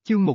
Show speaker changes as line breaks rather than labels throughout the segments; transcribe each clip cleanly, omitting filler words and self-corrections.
Chương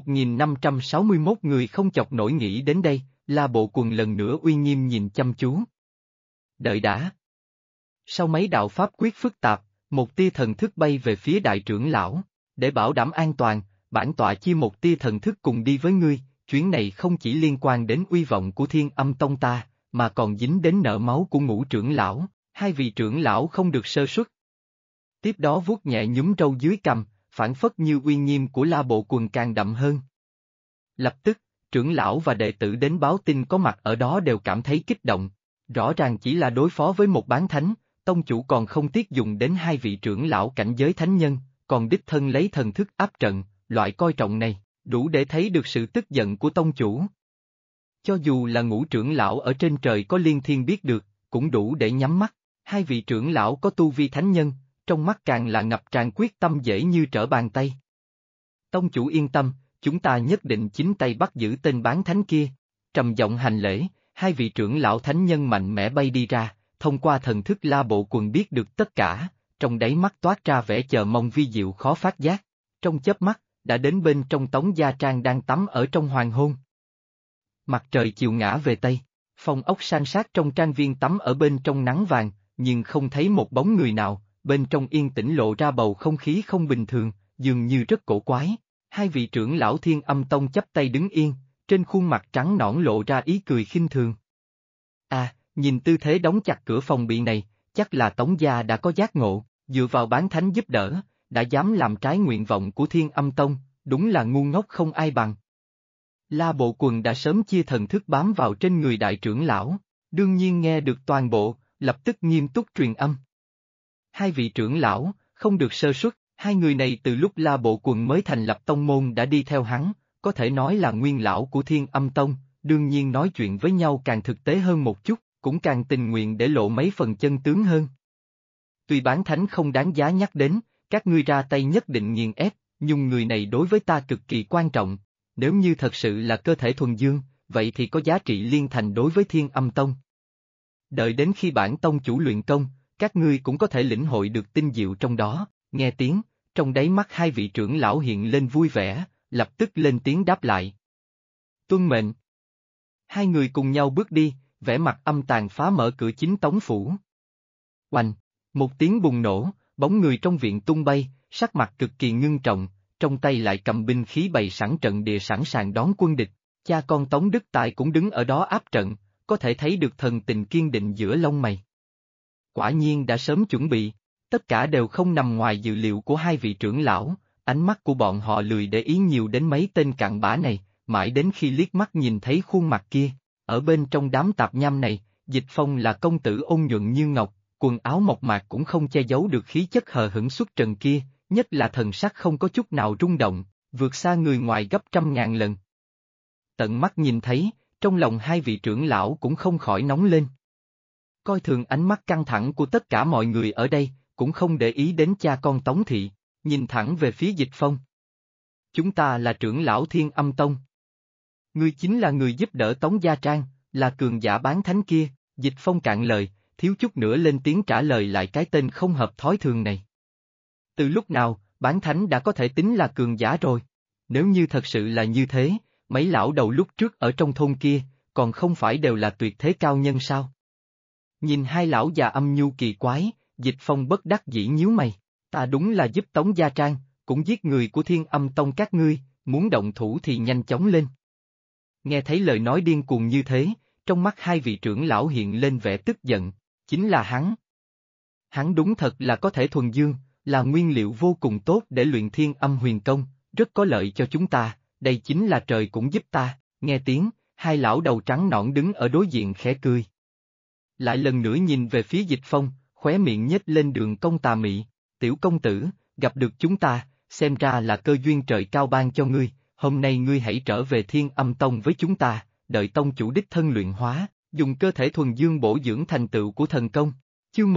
1561 người không chọc nổi nghĩ đến đây, La Bộ Quần lần nữa uy nghiêm nhìn chăm chú. Đợi đã. Sau mấy đạo pháp quyết phức tạp, một tia thần thức bay về phía đại trưởng lão, để bảo đảm an toàn, bản tọa chia một tia thần thức cùng đi với ngươi, chuyến này không chỉ liên quan đến uy vọng của Thiên Âm Tông ta, mà còn dính đến nợ máu của Ngũ trưởng lão, hai vị trưởng lão không được sơ suất. Tiếp đó vuốt nhẹ nhúm râu dưới cằm, phảng phất như uy nghiêm của La Bộ Quần càng đậm hơn. Lập tức, trưởng lão và đệ tử đến báo tin có mặt ở đó đều cảm thấy kích động, rõ ràng chỉ là đối phó với một bán thánh, tông chủ còn không tiếc dùng đến hai vị trưởng lão cảnh giới thánh nhân, còn đích thân lấy thần thức áp trận, loại coi trọng này, đủ để thấy được sự tức giận của tông chủ. Cho dù là Ngũ trưởng lão ở trên trời có liên thiên biết được, cũng đủ để nhắm mắt, hai vị trưởng lão có tu vi thánh nhân, trong mắt càng là ngập tràn quyết tâm dễ như trở bàn tay. Tông chủ yên tâm, chúng ta nhất định chính tay bắt giữ tên bán thánh kia. Trầm giọng hành lễ, hai vị trưởng lão thánh nhân mạnh mẽ bay đi ra, thông qua thần thức La Bộ Quần biết được tất cả, trong đáy mắt toát ra vẻ chờ mong vi diệu khó phát giác. Trong chớp mắt, đã đến bên trong Tống Gia Trang đang tắm ở trong hoàng hôn. Mặt trời chiều ngã về Tây, phong ốc san sát trong trang viên tắm ở bên trong nắng vàng, nhưng không thấy một bóng người nào, bên trong yên tĩnh lộ ra bầu không khí không bình thường, dường như rất cổ quái. Hai vị trưởng lão Thiên Âm Tông chắp tay đứng yên, trên khuôn mặt trắng nõn lộ ra ý cười khinh thường. À, nhìn tư thế đóng chặt cửa phòng bị này, chắc là Tống gia đã có giác ngộ, dựa vào bán thánh giúp đỡ, đã dám làm trái nguyện vọng của Thiên Âm Tông, đúng là ngu ngốc không ai bằng. La Bộ Quần đã sớm chia thần thức bám vào trên người đại trưởng lão, đương nhiên nghe được toàn bộ, lập tức nghiêm túc truyền âm. Hai vị trưởng lão, không được sơ suất, hai người này từ lúc La Bộ Quần mới thành lập tông môn đã đi theo hắn, có thể nói là nguyên lão của Thiên Âm Tông, đương nhiên nói chuyện với nhau càng thực tế hơn một chút, cũng càng tình nguyện để lộ mấy phần chân tướng hơn. Tuy bán thánh không đáng giá nhắc đến, các ngươi ra tay nhất định nghiền ép, nhưng người này đối với ta cực kỳ quan trọng, nếu như thật sự là cơ thể thuần dương, vậy thì có giá trị liên thành đối với Thiên Âm Tông. Đợi đến khi bản tông chủ luyện công, các ngươi cũng có thể lĩnh hội được tinh diệu trong đó. Nghe tiếng, trong đáy mắt hai vị trưởng lão hiện lên vui vẻ, lập tức lên tiếng đáp lại. Tuân mệnh. Hai người cùng nhau bước đi, vẻ mặt âm tàn phá mở cửa chính tống phủ. Oanh, một tiếng bùng nổ, bóng người trong viện tung bay, sắc mặt cực kỳ ngưng trọng, trong tay lại cầm binh khí bày sẵn trận địa sẵn sàng đón quân địch. Cha con Tống Đức Tài cũng đứng ở đó áp trận, có thể thấy được thần tình kiên định giữa lông mày. Quả nhiên đã sớm chuẩn bị. Tất cả đều không nằm ngoài dự liệu của hai vị trưởng lão, ánh mắt của bọn họ lười để ý nhiều đến mấy tên cặn bã này, mãi đến khi liếc mắt nhìn thấy khuôn mặt kia, ở bên trong đám tạp nham này, Dịch Phong là công tử ôn nhuận như ngọc, quần áo mộc mạc cũng không che giấu được khí chất hờ hững xuất trần kia, nhất là thần sắc không có chút nào rung động, vượt xa người ngoài gấp trăm ngàn lần. Tận mắt nhìn thấy, trong lòng hai vị trưởng lão cũng không khỏi nóng lên. Coi thường ánh mắt căng thẳng của tất cả mọi người ở đây, cũng không để ý đến cha con Tống Thị, nhìn thẳng về phía Dịch Phong. Chúng ta là trưởng lão Thiên Âm Tông. Ngươi chính là người giúp đỡ Tống Gia Trang, là cường giả bán thánh kia. Dịch Phong cạn lời, thiếu chút nữa lên tiếng trả lời lại cái tên không hợp thói thường này. Từ lúc nào, bán thánh đã có thể tính là cường giả rồi? Nếu như thật sự là như thế, mấy lão đầu lúc trước ở trong thôn kia, còn không phải đều là tuyệt thế cao nhân sao? Nhìn hai lão già âm nhu kỳ quái, Dịch Phong bất đắc dĩ nhíu mày, ta đúng là giúp Tống Gia Trang, cũng giết người của Thiên Âm Tông các ngươi, muốn động thủ thì nhanh chóng lên. Nghe thấy lời nói điên cuồng như thế, trong mắt hai vị trưởng lão hiện lên vẻ tức giận, chính là hắn. Hắn đúng thật là có thể thuần dương, là nguyên liệu vô cùng tốt để luyện Thiên Âm Huyền Công, rất có lợi cho chúng ta, đây chính là trời cũng giúp ta. Nghe tiếng, hai lão đầu trắng nõn đứng ở đối diện khẽ cười. Lại lần nữa nhìn về phía Dịch Phong, khóe miệng nhếch lên đường cong tà mị, tiểu công tử, gặp được chúng ta, xem ra là cơ duyên trời cao ban cho ngươi, hôm nay ngươi hãy trở về Thiên Âm Tông với chúng ta, đợi tông chủ đích thân luyện hóa, dùng cơ thể thuần dương bổ dưỡng thành tựu của thần công. Chương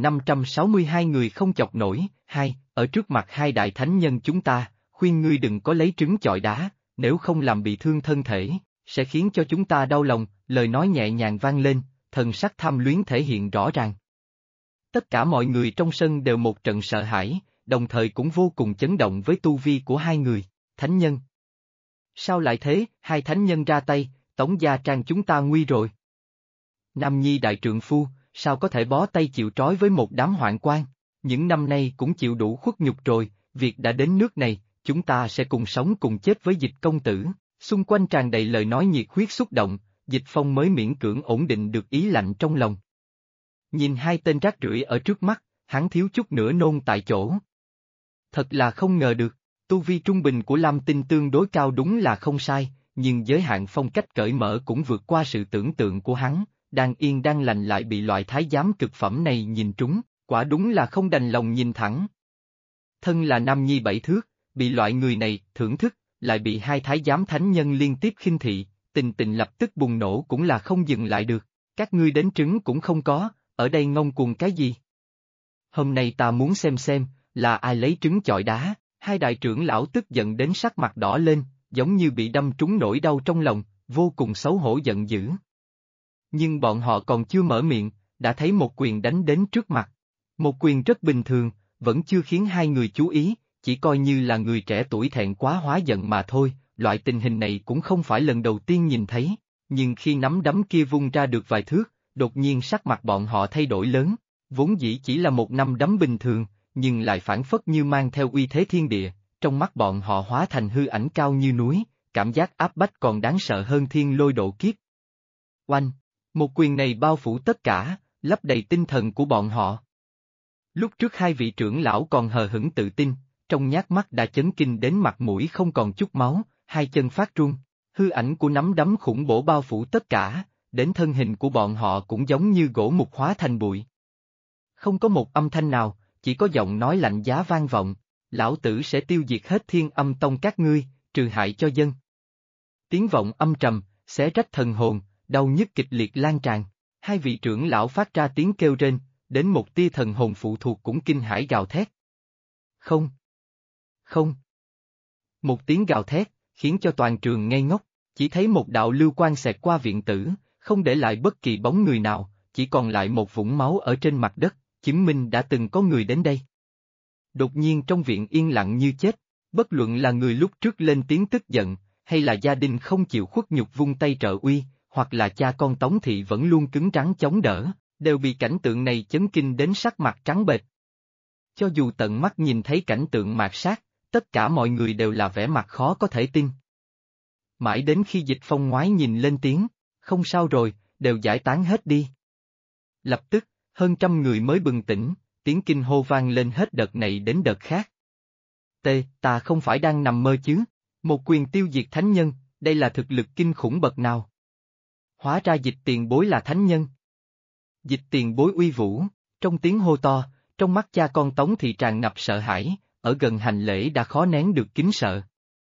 1562 người không chọc nổi, hai, ở trước mặt hai đại thánh nhân chúng ta, khuyên ngươi đừng có lấy trứng chọi đá, nếu không làm bị thương thân thể, sẽ khiến cho chúng ta đau lòng, lời nói nhẹ nhàng vang lên, thần sắc tham luyến thể hiện rõ ràng. Tất cả mọi người trong sân đều một trận sợ hãi, đồng thời cũng vô cùng chấn động với tu vi của hai người, thánh nhân. Sao lại thế, hai thánh nhân ra tay, Tống Gia Trang chúng ta nguy rồi. Nam Nhi đại trượng phu, sao có thể bó tay chịu trói với một đám hoạn quan, những năm nay cũng chịu đủ khuất nhục rồi, việc đã đến nước này, chúng ta sẽ cùng sống cùng chết với Dịch công tử, xung quanh tràn đầy lời nói nhiệt huyết xúc động, Dịch Phong mới miễn cưỡng ổn định được ý lạnh trong lòng. Nhìn hai tên rác rưởi ở trước mắt, hắn thiếu chút nữa nôn tại chỗ. Thật là không ngờ được, tu vi trung bình của Lam Tinh tương đối cao đúng là không sai, nhưng giới hạn phong cách cởi mở cũng vượt qua sự tưởng tượng của hắn, đang yên đang lành lại bị loại thái giám cực phẩm này nhìn trúng, quả đúng là không đành lòng nhìn thẳng. Thân là nam nhi bảy thước, bị loại người này thưởng thức, lại bị hai thái giám thánh nhân liên tiếp khinh thị, tình tình lập tức bùng nổ cũng là không dừng lại được, các ngươi đến trứng cũng không có, ở đây ngông cuồng cái gì? Hôm nay ta muốn xem, là ai lấy trứng chọi đá, hai đại trưởng lão tức giận đến sắc mặt đỏ lên, giống như bị đâm trúng nỗi đau trong lòng, vô cùng xấu hổ giận dữ. Nhưng bọn họ còn chưa mở miệng, đã thấy một quyền đánh đến trước mặt. Một quyền rất bình thường, vẫn chưa khiến hai người chú ý, chỉ coi như là người trẻ tuổi thẹn quá hóa giận mà thôi, loại tình hình này cũng không phải lần đầu tiên nhìn thấy, nhưng khi nắm đấm kia vung ra được vài thước, đột nhiên sắc mặt bọn họ thay đổi lớn, vốn dĩ chỉ là một nắm đấm bình thường, nhưng lại phảng phất như mang theo uy thế thiên địa, trong mắt bọn họ hóa thành hư ảnh cao như núi, cảm giác áp bách còn đáng sợ hơn thiên lôi độ kiếp. Oanh! Một quyền này bao phủ tất cả, lấp đầy tinh thần của bọn họ. Lúc trước hai vị trưởng lão còn hờ hững tự tin, trong nhát mắt đã chấn kinh đến mặt mũi không còn chút máu, hai chân phát run, hư ảnh của nắm đấm khủng bổ bao phủ tất cả, đến thân hình của bọn họ cũng giống như gỗ mục hóa thành bụi. Không có một âm thanh nào, chỉ có giọng nói lạnh giá vang vọng, lão tử sẽ tiêu diệt hết Thiên Âm Tông các ngươi, trừ hại cho dân. Tiếng vọng âm trầm, xé rách thần hồn, đau nhức kịch liệt lan tràn, hai vị trưởng lão phát ra tiếng kêu rên, đến một tia thần hồn phụ thuộc cũng kinh hãi gào thét. Không! Không! Một tiếng gào thét, khiến cho toàn trường ngây ngốc, chỉ thấy một đạo lưu quang xẹt qua viện tử, không để lại bất kỳ bóng người nào, chỉ còn lại một vũng máu ở trên mặt đất, chứng minh đã từng có người đến đây. Đột nhiên trong viện yên lặng như chết, bất luận là người lúc trước lên tiếng tức giận, hay là gia đình không chịu khuất nhục vung tay trợ uy, hoặc là cha con Tống Thị vẫn luôn cứng rắn chống đỡ, đều bị cảnh tượng này chấn kinh đến sắc mặt trắng bệch. Cho dù tận mắt nhìn thấy cảnh tượng mạt sát, tất cả mọi người đều là vẻ mặt khó có thể tin. Mãi đến khi Dịch Phong ngoái nhìn lên tiếng, không sao rồi, đều giải tán hết đi. Lập tức, hơn trăm người mới bừng tỉnh, tiếng kinh hô vang lên hết đợt này đến đợt khác. Ta không phải đang nằm mơ chứ, một quyền tiêu diệt thánh nhân, đây là thực lực kinh khủng bậc nào. Hóa ra Dịch tiền bối là thánh nhân. Dịch tiền bối uy vũ, trong tiếng hô to, trong mắt cha con Tống Thị tràn ngập sợ hãi, ở gần hành lễ đã khó nén được kính sợ.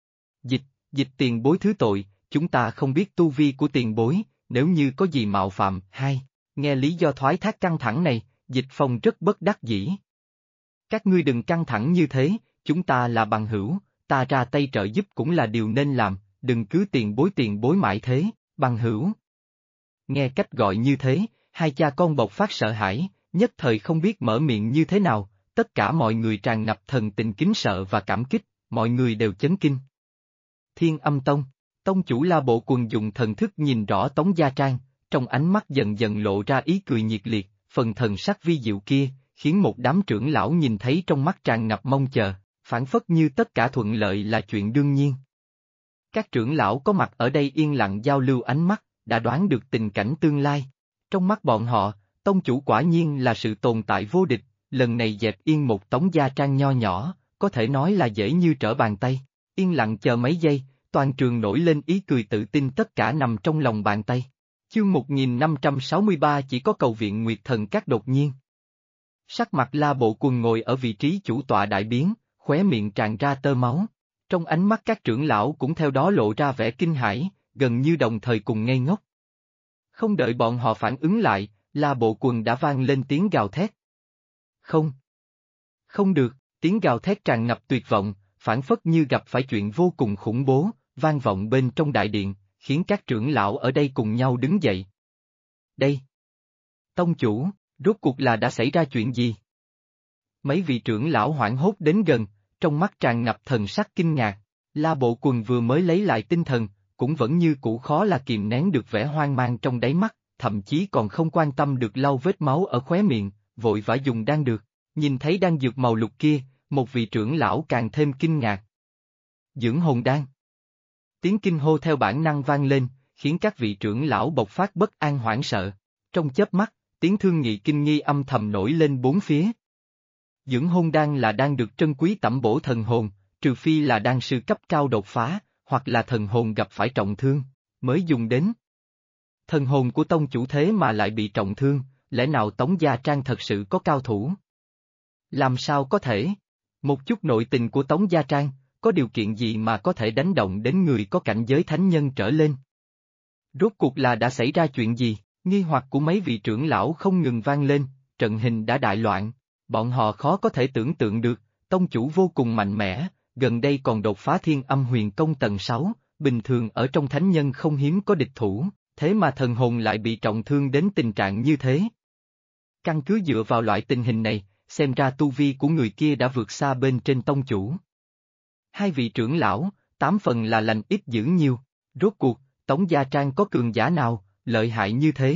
Dịch tiền bối thứ tội, chúng ta không biết tu vi của tiền bối, nếu như có gì mạo phạm, nghe lý do thoái thác căng thẳng này, Dịch Phong rất bất đắc dĩ. Các ngươi đừng căng thẳng như thế, chúng ta là bằng hữu, ta ra tay trợ giúp cũng là điều nên làm, đừng cứ tiền bối mãi thế, bằng hữu. Nghe cách gọi như thế, hai cha con bộc phát sợ hãi, nhất thời không biết mở miệng như thế nào, tất cả mọi người tràn ngập thần tình kính sợ và cảm kích, mọi người đều chấn kinh. Thiên Âm Tông, tông chủ La Bộ Quần dùng thần thức nhìn rõ Tống Gia Trang, trong ánh mắt dần dần lộ ra ý cười nhiệt liệt, phần thần sắc vi diệu kia, khiến một đám trưởng lão nhìn thấy trong mắt tràn ngập mong chờ, phảng phất như tất cả thuận lợi là chuyện đương nhiên. Các trưởng lão có mặt ở đây yên lặng giao lưu ánh mắt, đã đoán được tình cảnh tương lai. Trong mắt bọn họ, tông chủ quả nhiên là sự tồn tại vô địch, lần này dẹp yên một Tống Gia Trang nho nhỏ, có thể nói là dễ như trở bàn tay. Yên lặng chờ mấy giây, toàn trường nổi lên ý cười tự tin tất cả nằm trong lòng bàn tay. Chương 1563 chỉ có cầu viện Nguyệt Thần Các đột nhiên. Sắc mặt La Bộ Quần ngồi ở vị trí chủ tọa đại biến, khóe miệng tràn ra tơ máu. Trong ánh mắt các trưởng lão cũng theo đó lộ ra vẻ kinh hãi, gần như đồng thời cùng ngây ngốc. Không đợi bọn họ phản ứng lại, La Bộ Quần đã vang lên tiếng gào thét. Không. Không được, tiếng gào thét tràn ngập tuyệt vọng, phảng phất như gặp phải chuyện vô cùng khủng bố, vang vọng bên trong đại điện, khiến các trưởng lão ở đây cùng nhau đứng dậy. Đây! Tông chủ, rốt cuộc là đã xảy ra chuyện gì? Mấy vị trưởng lão hoảng hốt đến gần, trong mắt tràn ngập thần sắc kinh ngạc, La Bộ Quần vừa mới lấy lại tinh thần, cũng vẫn như cũ khó là kìm nén được vẻ hoang mang trong đáy mắt, thậm chí còn không quan tâm được lau vết máu ở khóe miệng, vội vã dùng đan dược. Nhìn thấy đan dược màu lục kia, một vị trưởng lão càng thêm kinh ngạc. Dưỡng hồn đan. Tiếng kinh hô theo bản năng vang lên, khiến các vị trưởng lão bộc phát bất an hoảng sợ. Trong chớp mắt, tiếng thương nghị kinh nghi âm thầm nổi lên bốn phía. Dưỡng hồn đan là đan được trân quý tẩm bổ thần hồn, trừ phi là đan sư cấp cao đột phá, hoặc là thần hồn gặp phải trọng thương, mới dùng đến. Thần hồn của tông chủ thế mà lại bị trọng thương, lẽ nào Tống Gia Trang thật sự có cao thủ? Làm sao có thể? Một chút nội tình của Tống Gia Trang, có điều kiện gì mà có thể đánh động đến người có cảnh giới thánh nhân trở lên? Rốt cuộc là đã xảy ra chuyện gì? Nghi hoặc của mấy vị trưởng lão không ngừng vang lên, trận hình đã đại loạn, bọn họ khó có thể tưởng tượng được, tông chủ vô cùng mạnh mẽ, gần đây còn đột phá Thiên Âm Huyền Công tầng 6, bình thường ở trong thánh nhân không hiếm có địch thủ, thế mà thần hồn lại bị trọng thương đến tình trạng như thế. Căn cứ dựa vào loại tình hình này, xem ra tu vi của người kia đã vượt xa bên trên tông chủ. Hai vị trưởng lão, 8 phần là lành ít dữ nhiều, rốt cuộc, Tống Gia Trang có cường giả nào, lợi hại như thế?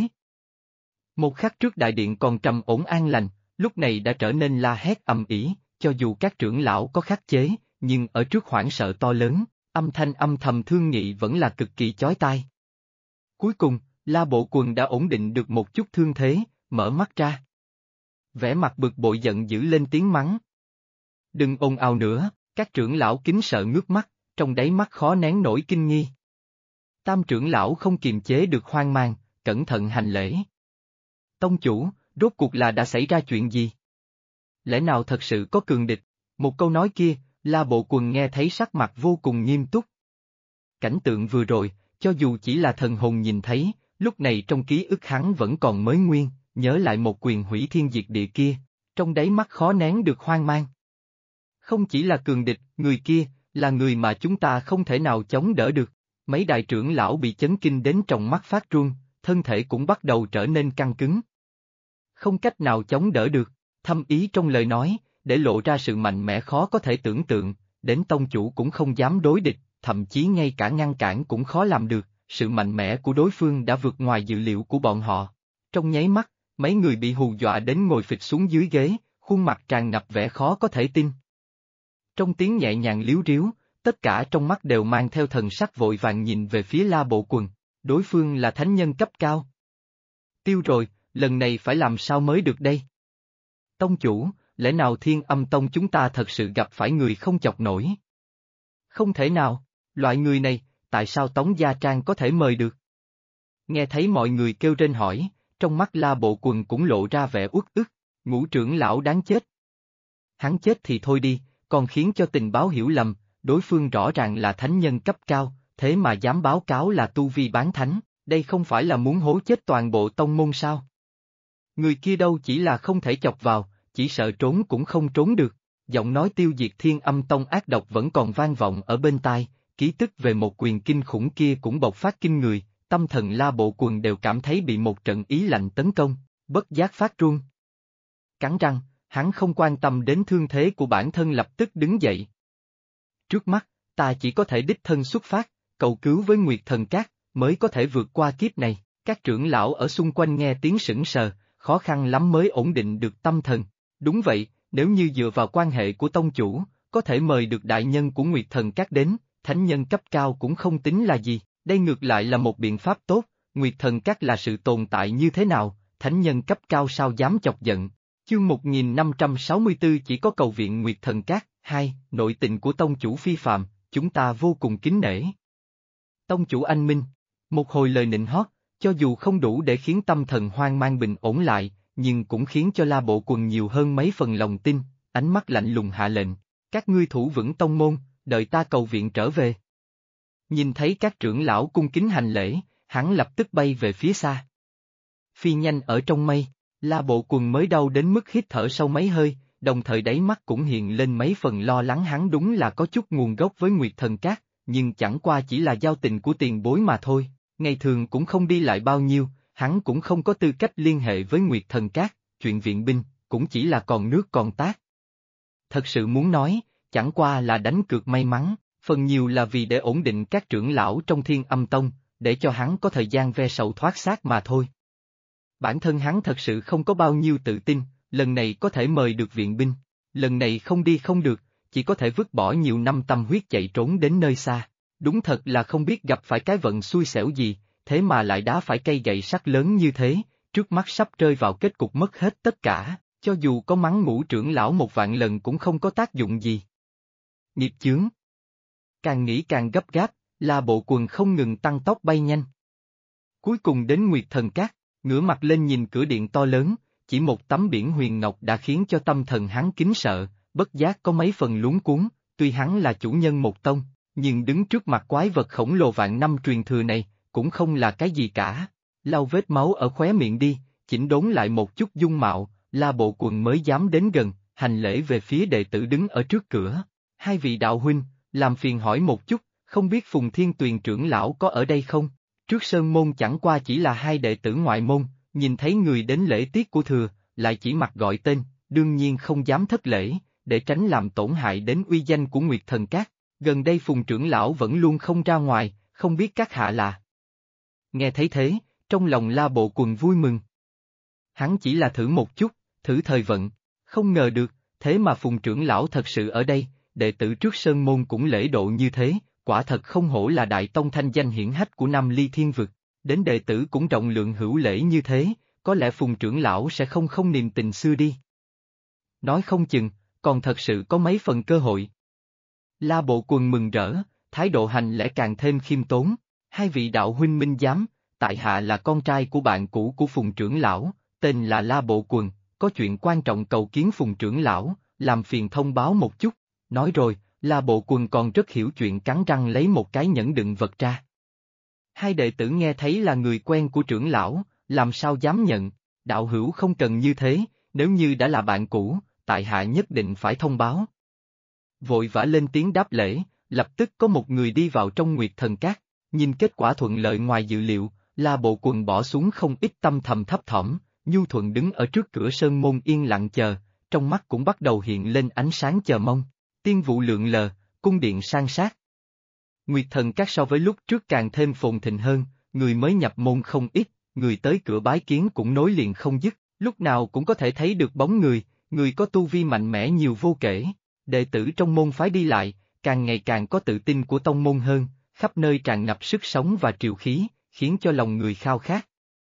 Một khắc trước đại điện còn trầm ổn an lành, lúc này đã trở nên la hét ầm ĩ, cho dù các trưởng lão có khắc chế, nhưng ở trước hoảng sợ to lớn, âm thanh âm thầm thương nghị vẫn là cực kỳ chói tai. Cuối cùng, La Bộ Quần đã ổn định được một chút thương thế, mở mắt ra. Vẻ mặt bực bội giận dữ lên tiếng mắng. Đừng ồn ào nữa, các trưởng lão kính sợ ngước mắt, trong đáy mắt khó nén nổi kinh nghi. Tam trưởng lão không kiềm chế được hoang mang, cẩn thận hành lễ. Tông chủ, rốt cuộc là đã xảy ra chuyện gì? Lẽ nào thật sự có cường địch? Một câu nói kia, La Bộ Quần nghe thấy sắc mặt vô cùng nghiêm túc. Cảnh tượng vừa rồi, cho dù chỉ là thần hồn nhìn thấy, lúc này trong ký ức hắn vẫn còn mới nguyên, nhớ lại một quyền hủy thiên diệt địa kia, trong đáy mắt khó nén được hoang mang. Không chỉ là cường địch, người kia, là người mà chúng ta không thể nào chống đỡ được. Mấy đại trưởng lão bị chấn kinh đến trong mắt phát run, thân thể cũng bắt đầu trở nên căng cứng. Không cách nào chống đỡ được, thâm ý trong lời nói, để lộ ra sự mạnh mẽ khó có thể tưởng tượng, đến tông chủ cũng không dám đối địch, thậm chí ngay cả ngăn cản cũng khó làm được, sự mạnh mẽ của đối phương đã vượt ngoài dự liệu của bọn họ. Trong nháy mắt, mấy người bị hù dọa đến ngồi phịch xuống dưới ghế, khuôn mặt tràn ngập vẻ khó có thể tin. Trong tiếng nhẹ nhàng líu ríu, tất cả trong mắt đều mang theo thần sắc vội vàng nhìn về phía La Bộ Quần, đối phương là thánh nhân cấp cao. Tiêu rồi, lần này phải làm sao mới được đây? Tông chủ, lẽ nào Thiên Âm Tông chúng ta thật sự gặp phải người không chọc nổi? Không thể nào, loại người này, tại sao Tống Gia Trang có thể mời được? Nghe thấy mọi người kêu rên hỏi, trong mắt La Bộ Quần cũng lộ ra vẻ uất ức, Ngũ trưởng lão đáng chết. Hắn chết thì thôi đi, còn khiến cho tình báo hiểu lầm, đối phương rõ ràng là thánh nhân cấp cao, thế mà dám báo cáo là tu vi bán thánh, đây không phải là muốn hố chết toàn bộ tông môn sao? Người kia đâu chỉ là không thể chọc vào, chỉ sợ trốn cũng không trốn được. Giọng nói tiêu diệt Thiên Âm Tông ác độc vẫn còn vang vọng ở bên tai, ký tức về một quyền kinh khủng kia cũng bộc phát kinh người, tâm thần La Bộ Quần đều cảm thấy bị một trận ý lạnh tấn công, bất giác phát run. Cắn răng, hắn không quan tâm đến thương thế của bản thân lập tức đứng dậy. Trước mắt, ta chỉ có thể đích thân xuất phát, cầu cứu với Nguyệt Thần Các, mới có thể vượt qua kiếp này. Các trưởng lão ở xung quanh nghe tiếng sững sờ, khó khăn lắm mới ổn định được tâm thần. Đúng vậy, nếu như dựa vào quan hệ của tông chủ, có thể mời được đại nhân của Nguyệt Thần Các đến, thánh nhân cấp cao cũng không tính là gì, đây ngược lại là một biện pháp tốt. Nguyệt Thần Các là sự tồn tại như thế nào, thánh nhân cấp cao sao dám chọc giận. Chương 1564 chỉ có cầu viện Nguyệt Thần Các, 2, nội tình của tông chủ phi phàm, chúng ta vô cùng kính nể. Tông chủ anh minh, một hồi lời nịnh hót, cho dù không đủ để khiến tâm thần hoang mang bình ổn lại, nhưng cũng khiến cho La Bộ Quần nhiều hơn mấy phần lòng tin, ánh mắt lạnh lùng hạ lệnh, các ngươi thủ vững tông môn, đợi ta cầu viện trở về. Nhìn thấy các trưởng lão cung kính hành lễ, hắn lập tức bay về phía xa. Phi nhanh ở trong mây, La Bộ Quần mới đau đến mức hít thở sâu mấy hơi, đồng thời đáy mắt cũng hiện lên mấy phần lo lắng, hắn đúng là có chút nguồn gốc với Nguyệt Thần Các, nhưng chẳng qua chỉ là giao tình của tiền bối mà thôi, ngày thường cũng không đi lại bao nhiêu, hắn cũng không có tư cách liên hệ với Nguyệt Thần Các, chuyện viện binh, cũng chỉ là còn nước còn tát. Thật sự muốn nói, chẳng qua là đánh cược may mắn, phần nhiều là vì để ổn định các trưởng lão trong Thiên Âm Tông, để cho hắn có thời gian ve sầu thoát xác mà thôi. Bản thân hắn thật sự không có bao nhiêu tự tin, lần này có thể mời được viện binh, lần này không đi không được, chỉ có thể vứt bỏ nhiều năm tâm huyết chạy trốn đến nơi xa. Đúng thật là không biết gặp phải cái vận xui xẻo gì, thế mà lại đá phải cây gậy sắt lớn như thế, trước mắt sắp rơi vào kết cục mất hết tất cả, cho dù có mắng Ngũ trưởng lão 1.000 lần cũng không có tác dụng gì. Nghiệp chướng. Càng nghĩ càng gấp gáp, La Bộ Quần không ngừng tăng tốc bay nhanh. Cuối cùng đến Nguyệt Thần Cát, ngửa mặt lên nhìn cửa điện to lớn, chỉ một tấm biển huyền ngọc đã khiến cho tâm thần hắn kính sợ, bất giác có mấy phần luống cuống, tuy hắn là chủ nhân một tông, nhưng đứng trước mặt quái vật khổng lồ vạn năm truyền thừa này, cũng không là cái gì cả. Lau vết máu ở khóe miệng đi, chỉnh đốn lại một chút dung mạo, La Bộ Quần mới dám đến gần, hành lễ về phía đệ tử đứng ở trước cửa. Hai vị đạo huynh, làm phiền hỏi một chút, không biết Phùng Thiên Tuyền trưởng lão có ở đây không? Trước sơn môn chẳng qua chỉ là hai đệ tử ngoại môn, nhìn thấy người đến lễ tiết của thừa, lại chỉ mặc gọi tên, đương nhiên không dám thất lễ, để tránh làm tổn hại đến uy danh của Nguyệt Thần Cát. Gần đây Phùng trưởng lão vẫn luôn không ra ngoài, không biết các hạ là. Nghe thấy thế, trong lòng La Bộ Quần vui mừng. Hắn chỉ là thử một chút, thử thời vận, không ngờ được, thế mà Phùng trưởng lão thật sự ở đây, đệ tử trước sơn môn cũng lễ độ như thế, quả thật không hổ là đại tông thanh danh hiển hách của Nam Ly Thiên Vực, đến đệ tử cũng rộng lượng hữu lễ như thế, có lẽ Phùng trưởng lão sẽ không niềm tình xưa đi. Nói không chừng, còn thật sự có mấy phần cơ hội. La Bộ Quần mừng rỡ, thái độ hành lễ càng thêm khiêm tốn, hai vị đạo huynh minh giám, tại hạ là con trai của bạn cũ của Phùng trưởng lão, tên là La Bộ Quần, có chuyện quan trọng cầu kiến Phùng trưởng lão, làm phiền thông báo một chút. Nói rồi, La Bộ Quần còn rất hiểu chuyện, cắn răng lấy một cái nhẫn đựng vật ra. Hai đệ tử nghe thấy là người quen của trưởng lão, làm sao dám nhận, đạo hữu không cần như thế, nếu như đã là bạn cũ, tại hạ nhất định phải thông báo. Vội vã lên tiếng đáp lễ, lập tức có một người đi vào trong Nguyệt Thần Cát, nhìn kết quả thuận lợi ngoài dự liệu, La Bộ Quần bỏ xuống không ít tâm thầm thấp thỏm, nhu thuận đứng ở trước cửa sơn môn yên lặng chờ, trong mắt cũng bắt đầu hiện lên ánh sáng chờ mong. Tiên vụ lượn lờ, cung điện san sát. Nguyệt Thần Cát so với lúc trước càng thêm phồn thịnh hơn, người mới nhập môn không ít, người tới cửa bái kiến cũng nối liền không dứt, lúc nào cũng có thể thấy được bóng người có tu vi mạnh mẽ nhiều vô kể. Đệ tử trong môn phái đi lại, càng ngày càng có tự tin của tông môn hơn, khắp nơi tràn ngập sức sống và triều khí, khiến cho lòng người khao khát.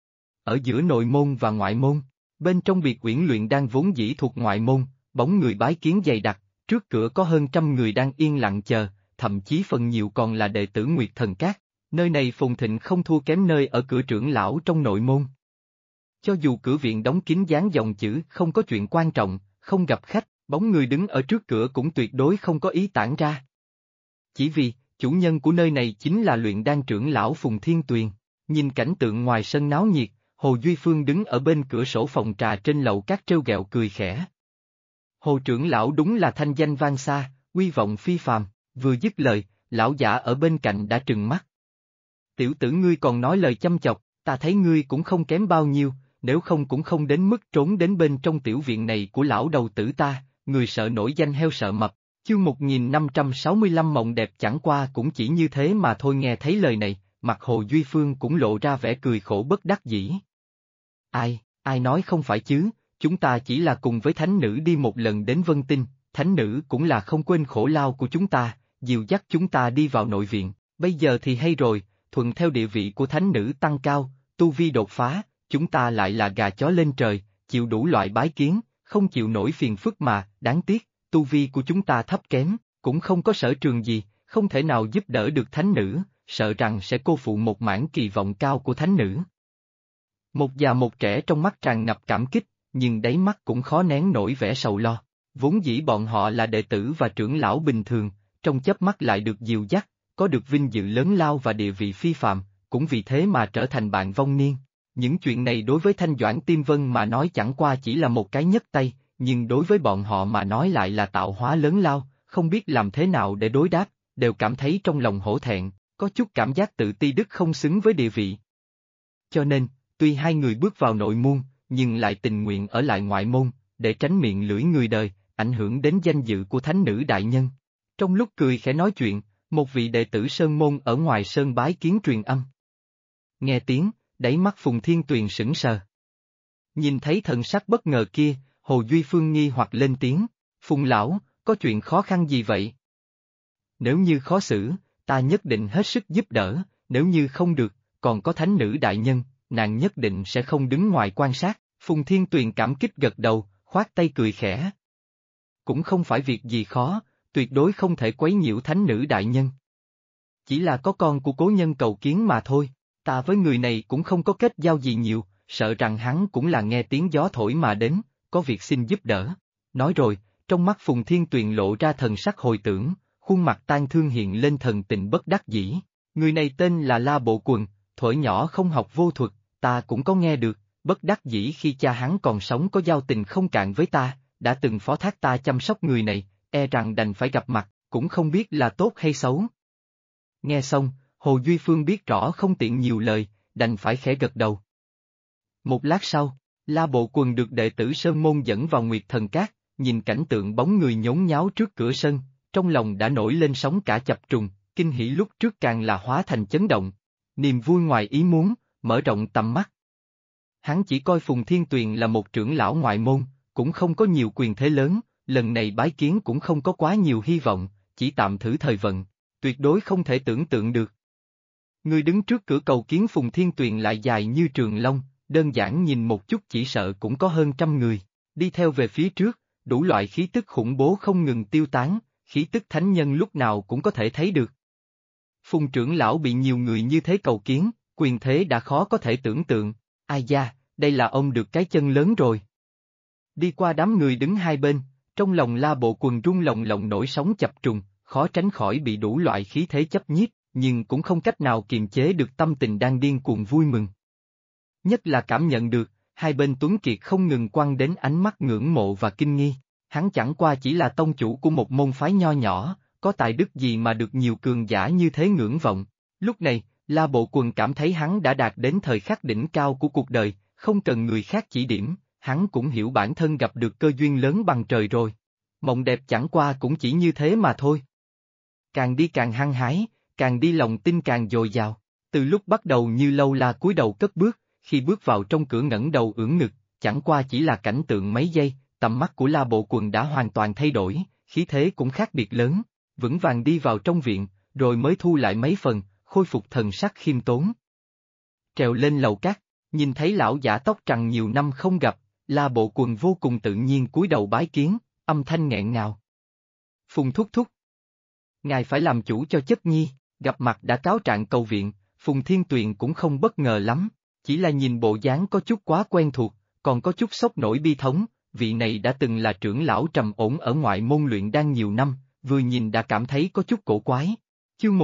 Ở giữa nội môn và ngoại môn, bên trong biệt uyển luyện đan vốn dĩ thuộc ngoại môn, bóng người bái kiến dày đặc. Trước cửa có hơn 100 người đang yên lặng chờ, thậm chí phần nhiều còn là đệ tử Nguyệt Thần Cát, nơi này phồn thịnh không thua kém nơi ở cửa trưởng lão trong nội môn. Cho dù cửa viện đóng kín dán dòng chữ không có chuyện quan trọng, không gặp khách, bóng người đứng ở trước cửa cũng tuyệt đối không có ý tản ra. Chỉ vì, chủ nhân của nơi này chính là luyện đan trưởng lão Phùng Thiên Tuyền, nhìn cảnh tượng ngoài sân náo nhiệt, Hồ Duy Phương đứng ở bên cửa sổ phòng trà trên lầu các trêu ghẹo cười khẽ. Hồ trưởng lão đúng là thanh danh vang xa, uy vọng phi phàm, vừa dứt lời, lão giả ở bên cạnh đã trừng mắt. Tiểu tử ngươi còn nói lời châm chọc, ta thấy ngươi cũng không kém bao nhiêu, nếu không cũng không đến mức trốn đến bên trong tiểu viện này của lão đầu tử ta, người sợ nổi danh heo sợ mập. Chương 1565 mộng đẹp chẳng qua cũng chỉ như thế mà thôi. Nghe thấy lời này, mặt Hồ Duy Phương cũng lộ ra vẻ cười khổ bất đắc dĩ. Ai nói không phải chứ, chúng ta chỉ là cùng với thánh nữ đi một lần đến Vân Tinh, thánh nữ cũng là không quên khổ lao của chúng ta, dìu dắt chúng ta đi vào nội viện, bây giờ thì hay rồi, thuận theo địa vị của thánh nữ tăng cao, tu vi đột phá, chúng ta lại là gà chó lên trời, chịu đủ loại bái kiến, không chịu nổi phiền phức mà, đáng tiếc, tu vi của chúng ta thấp kém, cũng không có sở trường gì, không thể nào giúp đỡ được thánh nữ, sợ rằng sẽ cô phụ một mảng kỳ vọng cao của thánh nữ. Một già một trẻ trong mắt tràn ngập cảm kích, nhưng đáy mắt cũng khó nén nổi vẻ sầu lo. Vốn dĩ bọn họ là đệ tử và trưởng lão bình thường, trong chớp mắt lại được dìu dắt, có được vinh dự lớn lao và địa vị phi phàm, cũng vì thế mà trở thành bạn vong niên. Những chuyện này đối với Thanh Doãn Tiêm Vân mà nói chẳng qua chỉ là một cái nhấc tay, nhưng đối với bọn họ mà nói lại là tạo hóa lớn lao, không biết làm thế nào để đối đáp, đều cảm thấy trong lòng hổ thẹn, có chút cảm giác tự ti đức không xứng với địa vị. Cho nên, tuy hai người bước vào nội môn, nhưng lại tình nguyện ở lại ngoại môn, để tránh miệng lưỡi người đời, ảnh hưởng đến danh dự của thánh nữ đại nhân. Trong lúc cười khẽ nói chuyện, Một vị đệ tử Sơn Môn ở ngoài Sơn bái kiến truyền âm. Nghe tiếng, đáy mắt Phùng Thiên Tuyền sững sờ. Nhìn thấy thần sắc bất ngờ kia, Hồ Duy Phương nghi hoặc lên tiếng, Phùng lão, có chuyện khó khăn gì vậy? Nếu như khó xử, ta nhất định hết sức giúp đỡ, nếu như không được, còn có thánh nữ đại nhân, nàng nhất định sẽ không đứng ngoài quan sát. Phùng Thiên Tuyền cảm kích gật đầu, khoát tay cười khẽ. Cũng không phải việc gì khó, tuyệt đối không thể quấy nhiễu thánh nữ đại nhân. Chỉ là có con của cố nhân cầu kiến mà thôi, ta với người này cũng không có kết giao gì nhiều, sợ rằng hắn cũng là nghe tiếng gió thổi mà đến, có việc xin giúp đỡ. Nói rồi, trong mắt Phùng Thiên Tuyền lộ ra thần sắc hồi tưởng, khuôn mặt tang thương hiện lên thần tình bất đắc dĩ. Người này tên là La Bộ Quần, thuở nhỏ không học vô thuật, ta cũng có nghe được, bất đắc dĩ khi cha hắn còn sống có giao tình không cạn với ta, đã từng phó thác ta chăm sóc người này, e rằng đành phải gặp mặt, cũng không biết là tốt hay xấu. Nghe xong, Hồ Duy Phương biết rõ không tiện nhiều lời, đành phải khẽ gật đầu. Một lát sau, La Bộ Quần được đệ tử Sơn Môn dẫn vào Nguyệt Thần Cát, nhìn cảnh tượng bóng người nhốn nháo trước cửa sân, trong lòng đã nổi lên sóng cả chập trùng, kinh hỉ lúc trước càng là hóa thành chấn động. Niềm vui ngoài ý muốn, mở rộng tầm mắt. Hắn chỉ coi Phùng Thiên Tuyền là một trưởng lão ngoại môn, cũng không có nhiều quyền thế lớn, lần này bái kiến cũng không có quá nhiều hy vọng, chỉ tạm thử thời vận, tuyệt đối không thể tưởng tượng được. Người đứng trước cửa cầu kiến Phùng Thiên Tuyền lại dài như trường long, đơn giản nhìn một chút chỉ sợ cũng có hơn 100 người, đi theo về phía trước, đủ loại khí tức khủng bố không ngừng tiêu tán, khí tức thánh nhân lúc nào cũng có thể thấy được. Phùng trưởng lão bị nhiều người như thế cầu kiến, quyền thế đã khó có thể tưởng tượng, ai da, đây là ông được cái chân lớn rồi. Đi qua đám người đứng hai bên, trong lòng La Bộ Quần rung lồng lộng nổi sóng chập trùng, khó tránh khỏi bị đủ loại khí thế chấp nhiếp, nhưng cũng không cách nào kiềm chế được tâm tình đang điên cuồng vui mừng. Nhất là cảm nhận được, hai bên Tuấn Kiệt không ngừng quăng đến ánh mắt ngưỡng mộ và kinh nghi, hắn chẳng qua chỉ là tông chủ của một môn phái nho nhỏ, có tài đức gì mà được nhiều cường giả như thế ngưỡng vọng. Lúc này, La Bộ Quần cảm thấy hắn đã đạt đến thời khắc đỉnh cao của cuộc đời, không cần người khác chỉ điểm, hắn cũng hiểu bản thân gặp được cơ duyên lớn bằng trời rồi. Mộng đẹp chẳng qua cũng chỉ như thế mà thôi. Càng đi càng hăng hái, càng đi lòng tin càng dồi dào. Từ lúc bắt đầu như lâu la cúi đầu cất bước, khi bước vào trong cửa ngẩng đầu ưỡn ngực, chẳng qua chỉ là cảnh tượng mấy giây, tầm mắt của La Bộ Quần đã hoàn toàn thay đổi, khí thế cũng khác biệt lớn, vững vàng đi vào trong viện, rồi mới thu lại mấy phần, khôi phục thần sắc khiêm tốn. Trèo lên lầu cát, nhìn thấy lão giả tóc trắng nhiều năm không gặp, La Bộ Quần vô cùng tự nhiên cúi đầu bái kiến, âm thanh nghẹn ngào. Phùng thúc thúc. Ngài phải làm chủ cho chất nhi, gặp mặt đã cáo trạng cầu viện, Phùng Thiên Tuyền cũng không bất ngờ lắm, chỉ là nhìn bộ dáng có chút quá quen thuộc, còn có chút sốc nổi bi thống, vị này đã từng là trưởng lão trầm ổn ở ngoại môn luyện đan nhiều năm, vừa nhìn đã cảm thấy có chút cổ quái. Chương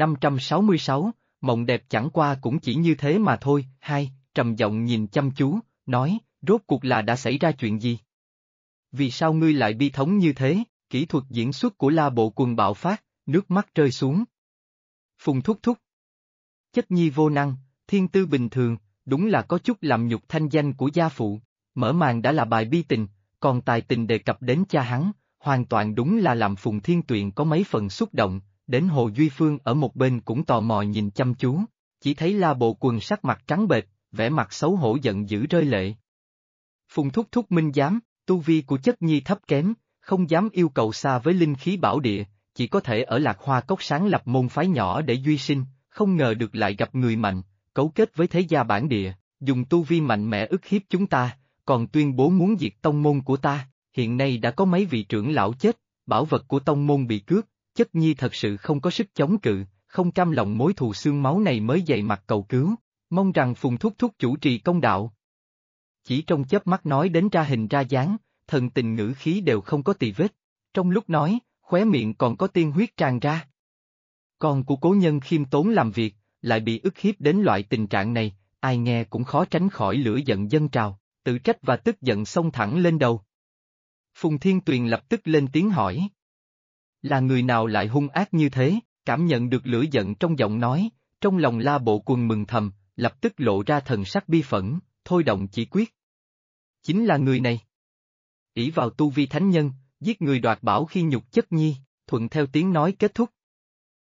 1566, mộng đẹp chẳng qua cũng chỉ như thế mà thôi. Hai, trầm giọng nhìn chăm chú, nói, rốt cuộc là đã xảy ra chuyện gì? Vì sao ngươi lại bi thống như thế? Kỹ thuật diễn xuất của La Bộ Quần bạo phát, nước mắt rơi xuống. Phùng thúc thúc. Chất nhi vô năng, thiên tư bình thường, đúng là có chút làm nhục thanh danh của gia phụ, mở màn đã là bài bi tình, còn tài tình đề cập đến cha hắn, hoàn toàn đúng là làm Phùng Thiên Tuyền có mấy phần xúc động, đến Hồ Duy Phương ở một bên cũng tò mò nhìn chăm chú, chỉ thấy La Bộ Quần sắc mặt trắng bệch, vẻ mặt xấu hổ giận dữ rơi lệ. Phùng thúc thúc minh giám, tu vi của chất nhi thấp kém, không dám yêu cầu xa với linh khí bảo địa, chỉ có thể ở Lạc Hoa Cốc sáng lập môn phái nhỏ để duy sinh, không ngờ được lại gặp người mạnh, cấu kết với thế gia bản địa, dùng tu vi mạnh mẽ ức hiếp chúng ta, còn tuyên bố muốn diệt tông môn của ta, hiện nay đã có mấy vị trưởng lão chết, bảo vật của tông môn bị cướp, chất nhi thật sự không có sức chống cự, không cam lòng mối thù xương máu này mới dày mặt cầu cứu, mong rằng Phùng thúc thúc chủ trì công đạo. Chỉ trong chớp mắt nói đến ra hình ra dáng, thần tình ngữ khí đều không có tì vết, trong lúc nói, khóe miệng còn có tiên huyết tràn ra. Con của cố nhân khiêm tốn làm việc, lại bị ức hiếp đến loại tình trạng này, ai nghe cũng khó tránh khỏi lửa giận dâng trào, tự trách và tức giận xông thẳng lên đầu. Phùng Thiên Tuyền lập tức lên tiếng hỏi. Là người nào lại hung ác như thế, cảm nhận được lửa giận trong giọng nói, trong lòng La Bộ Quần mừng thầm, lập tức lộ ra thần sắc bi phẫn, thôi động chỉ quyết. Chính là người này. Ỷ vào tu vi thánh nhân, giết người đoạt bảo khi nhục chất nhi, thuận theo tiếng nói kết thúc.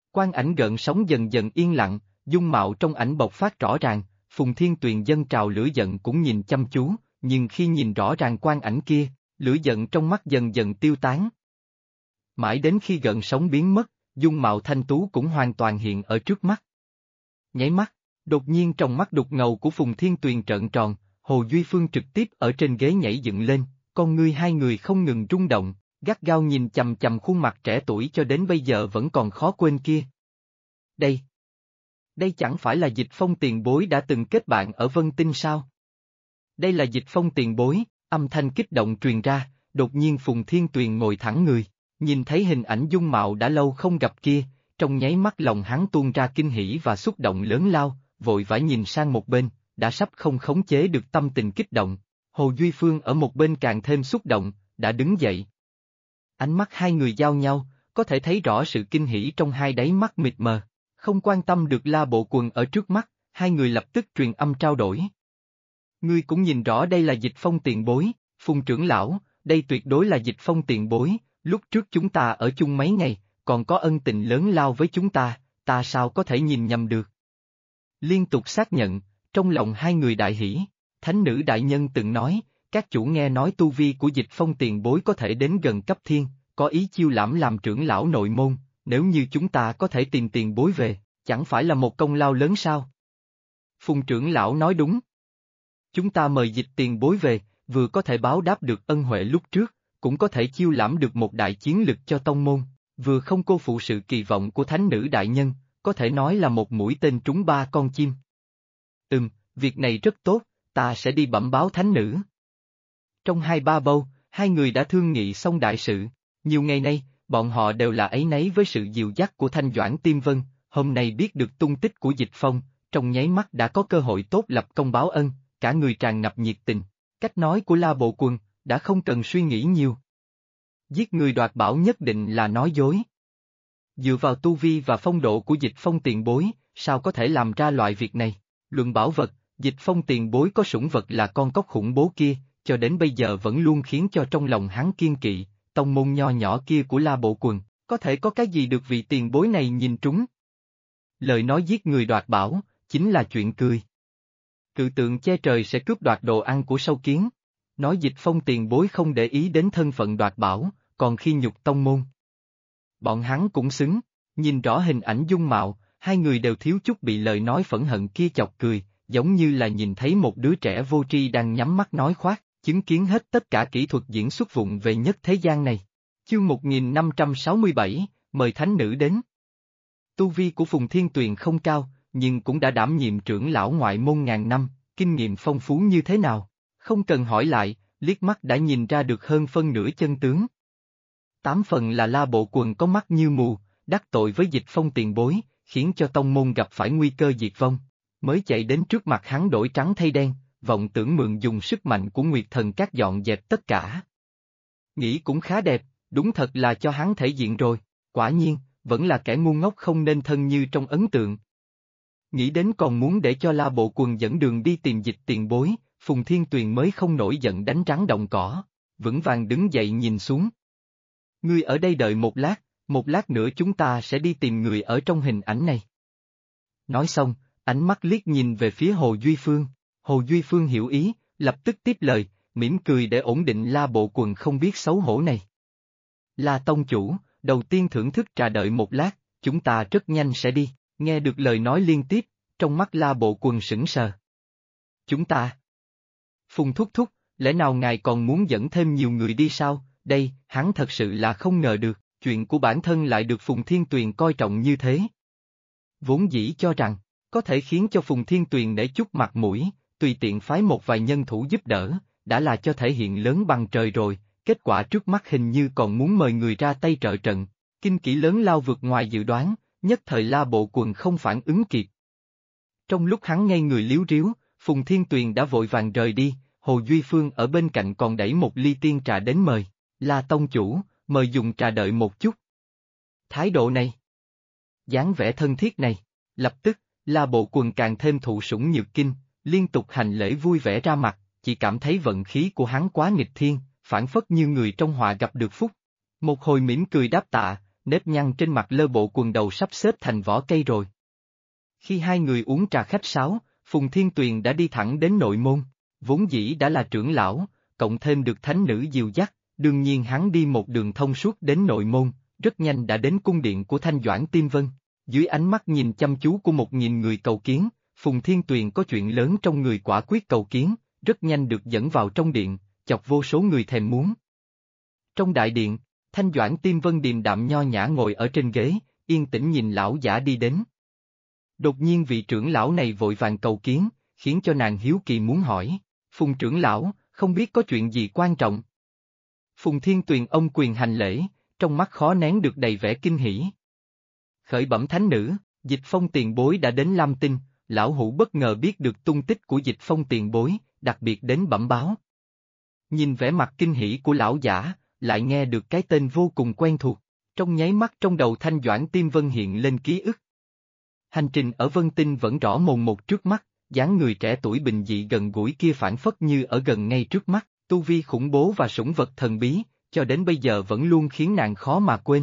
Quang ảnh gợn sóng dần dần yên lặng, dung mạo trong ảnh bộc phát rõ ràng, Phùng Thiên Tuyền dâng trào lửa giận cũng nhìn chăm chú, nhưng khi nhìn rõ ràng quang ảnh kia, lửa giận trong mắt dần dần tiêu tán. Mãi đến khi gợn sóng biến mất, dung mạo thanh tú cũng hoàn toàn hiện ở trước mắt. Nháy mắt, đột nhiên trong mắt đục ngầu của Phùng Thiên Tuyền trợn tròn, Hồ Duy Phương trực tiếp ở trên ghế nhảy dựng lên, con ngươi hai người không ngừng rung động, gắt gao nhìn chằm chằm khuôn mặt trẻ tuổi cho đến bây giờ vẫn còn khó quên kia. Đây chẳng phải là Dịch Phong tiền bối đã từng kết bạn ở Vân Tinh sao? Đây là Dịch Phong tiền bối, âm thanh kích động truyền ra, đột nhiên Phùng Thiên Tuyền ngồi thẳng người, nhìn thấy hình ảnh dung mạo đã lâu không gặp kia, trong nháy mắt lòng hắn tuôn ra kinh hỉ và xúc động lớn lao, vội vã nhìn sang một bên, đã sắp không khống chế được tâm tình kích động. Hồ Duy Phương ở một bên càng thêm xúc động, đã đứng dậy. Ánh mắt hai người giao nhau, có thể thấy rõ sự kinh hỉ trong hai đáy mắt mịt mờ. Không quan tâm được La Bộ Quần ở trước mắt, hai người lập tức truyền âm trao đổi. Ngươi cũng nhìn rõ đây là Dịch Phong tiền bối, Phùng trưởng lão, đây tuyệt đối là Dịch Phong tiền bối, lúc trước chúng ta ở chung mấy ngày, còn có ân tình lớn lao với chúng ta sao có thể nhìn nhầm được. Liên tục xác nhận, trong lòng hai người đại hỉ, thánh nữ đại nhân từng nói, các chủ nghe nói tu vi của Dịch Phong tiền bối có thể đến gần cấp thiên, có ý chiêu lãm làm trưởng lão nội môn. Nếu như chúng ta có thể tìm tiền bối về, chẳng phải là một công lao lớn sao? Phùng trưởng lão nói đúng. Chúng ta mời Dịch tiền bối về, vừa có thể báo đáp được ân huệ lúc trước, cũng có thể chiêu lãm được một đại chiến lực cho tông môn, vừa không cô phụ sự kỳ vọng của thánh nữ đại nhân, có thể nói là một mũi tên trúng ba con chim. Việc này rất tốt, ta sẽ đi bẩm báo thánh nữ. Trong 2-3 bâu, hai người đã thương nghị xong đại sự, nhiều ngày nay, bọn họ đều là áy náy với sự dìu dắt của Thanh Doãn Tiêm Vân, hôm nay biết được tung tích của Dịch Phong, trong nháy mắt đã có cơ hội tốt lập công báo ân, cả người tràn ngập nhiệt tình, cách nói của La Bộ Quần, đã không cần suy nghĩ nhiều. Giết người đoạt bảo nhất định là nói dối. Dựa vào tu vi và phong độ của Dịch Phong tiền bối, sao có thể làm ra loại việc này, luận bảo vật, Dịch Phong tiền bối có sủng vật là con cóc khủng bố kia, cho đến bây giờ vẫn luôn khiến cho trong lòng hắn kiên kỵ. Tông môn nho nhỏ kia của La Bộ Quần, có thể có cái gì được vị tiền bối này nhìn trúng. Lời nói giết người đoạt bảo, chính là chuyện cười. Cự tượng che trời sẽ cướp đoạt đồ ăn của sâu kiến. Nói Dịch Phong tiền bối không để ý đến thân phận đoạt bảo, còn khi nhục tông môn. Bọn hắn cũng xứng, nhìn rõ hình ảnh dung mạo, hai người đều thiếu chút bị lời nói phẫn hận kia chọc cười, giống như là nhìn thấy một đứa trẻ vô tri đang nhắm mắt nói khoác. Chứng kiến hết tất cả kỹ thuật diễn xuất vụng về nhất thế gian này. Chương 1567, mời thánh nữ đến. Tu vi của Phùng Thiên Tuyền không cao, nhưng cũng đã đảm nhiệm trưởng lão ngoại môn ngàn năm, kinh nghiệm phong phú như thế nào, không cần hỏi lại, liếc mắt đã nhìn ra được hơn phân nửa chân tướng. 8 phần là La Bộ Quần có mắt như mù, đắc tội với Dịch Phong tiền bối, khiến cho tông môn gặp phải nguy cơ diệt vong, mới chạy đến trước mặt hắn đổi trắng thay đen. Vọng tưởng mượn dùng sức mạnh của Nguyệt Thần Các dọn dẹp tất cả. Nghĩ cũng khá đẹp, đúng thật là cho hắn thể diện rồi, quả nhiên, vẫn là kẻ ngu ngốc không nên thân như trong ấn tượng. Nghĩ đến còn muốn để cho La Bộ Quần dẫn đường đi tìm Dịch tiền bối, Phùng Thiên Tuyền mới không nổi giận đánh rắn động cỏ, vững vàng đứng dậy nhìn xuống. Ngươi ở đây đợi một lát nữa chúng ta sẽ đi tìm người ở trong hình ảnh này. Nói xong, ánh mắt liếc nhìn về phía Hồ Duy Phương. Hồ Duy Phương hiểu ý, lập tức tiếp lời, mỉm cười để ổn định La Bộ Quần không biết xấu hổ này. La tông chủ, đầu tiên thưởng thức trà đợi một lát, chúng ta rất nhanh sẽ đi, nghe được lời nói liên tiếp, trong mắt La Bộ Quần sững sờ. Chúng ta? Phùng thúc thúc, lẽ nào ngài còn muốn dẫn thêm nhiều người đi sao? Đây, hắn thật sự là không ngờ được, chuyện của bản thân lại được Phùng Thiên Tuyền coi trọng như thế. Vốn dĩ cho rằng, có thể khiến cho Phùng Thiên Tuyền để chút mặt mũi, tùy tiện phái một vài nhân thủ giúp đỡ, đã là cho thể hiện lớn bằng trời rồi, kết quả trước mắt hình như còn muốn mời người ra tay trợ trận, kinh kỹ lớn lao vượt ngoài dự đoán, nhất thời La Bộ Quần không phản ứng kịp. Trong lúc hắn ngây người liếu riếu, Phùng Thiên Tuyền đã vội vàng rời đi, Hồ Duy Phương ở bên cạnh còn đẩy một ly tiên trà đến mời, La tông chủ, mời dùng trà đợi một chút. Thái độ này, dáng vẻ thân thiết này, lập tức, La Bộ Quần càng thêm thụ sủng nhược kinh, liên tục hành lễ vui vẻ ra mặt, chỉ cảm thấy vận khí của hắn quá nghịch thiên, phản phất như người trong họa gặp được phúc. Một hồi mỉm cười đáp tạ, nếp nhăn trên mặt lơ bộ quần đầu sắp xếp thành vỏ cây rồi. Khi hai người uống trà khách sáo, Phùng Thiên Tuyền đã đi thẳng đến nội môn, vốn dĩ đã là trưởng lão, cộng thêm được thánh nữ dìu dắt, đương nhiên hắn đi một đường thông suốt đến nội môn, rất nhanh đã đến cung điện của Thanh Doãn Tiêm Vân. Dưới ánh mắt nhìn chăm chú của 1000 người cầu kiến, Phùng Thiên Tuyền có chuyện lớn trong người quả quyết cầu kiến, rất nhanh được dẫn vào trong điện, chọc vô số người thèm muốn. Trong đại điện, Thanh Doãn Tiêm Vân điềm đạm nho nhã ngồi ở trên ghế, yên tĩnh nhìn lão giả đi đến. Đột nhiên vị trưởng lão này vội vàng cầu kiến, khiến cho nàng hiếu kỳ muốn hỏi, Phùng trưởng lão, không biết có chuyện gì quan trọng. Phùng Thiên Tuyền ông quyền hành lễ, trong mắt khó nén được đầy vẻ kinh hỉ. Khởi bẩm thánh nữ, Dịch Phong tiền bối đã đến Lam Tinh, lão hữu bất ngờ biết được tung tích của Dịch Phong tiền bối, đặc biệt đến bẩm báo. Nhìn vẻ mặt kinh hỉ của lão giả, lại nghe được cái tên vô cùng quen thuộc, trong nháy mắt trong đầu Thanh Doãn Tiêm Vân hiện lên ký ức. Hành trình ở Vân Tinh vẫn rõ mồn một trước mắt, dáng người trẻ tuổi bình dị gần gũi kia phản phất như ở gần ngay trước mắt, tu vi khủng bố và sủng vật thần bí, cho đến bây giờ vẫn luôn khiến nàng khó mà quên.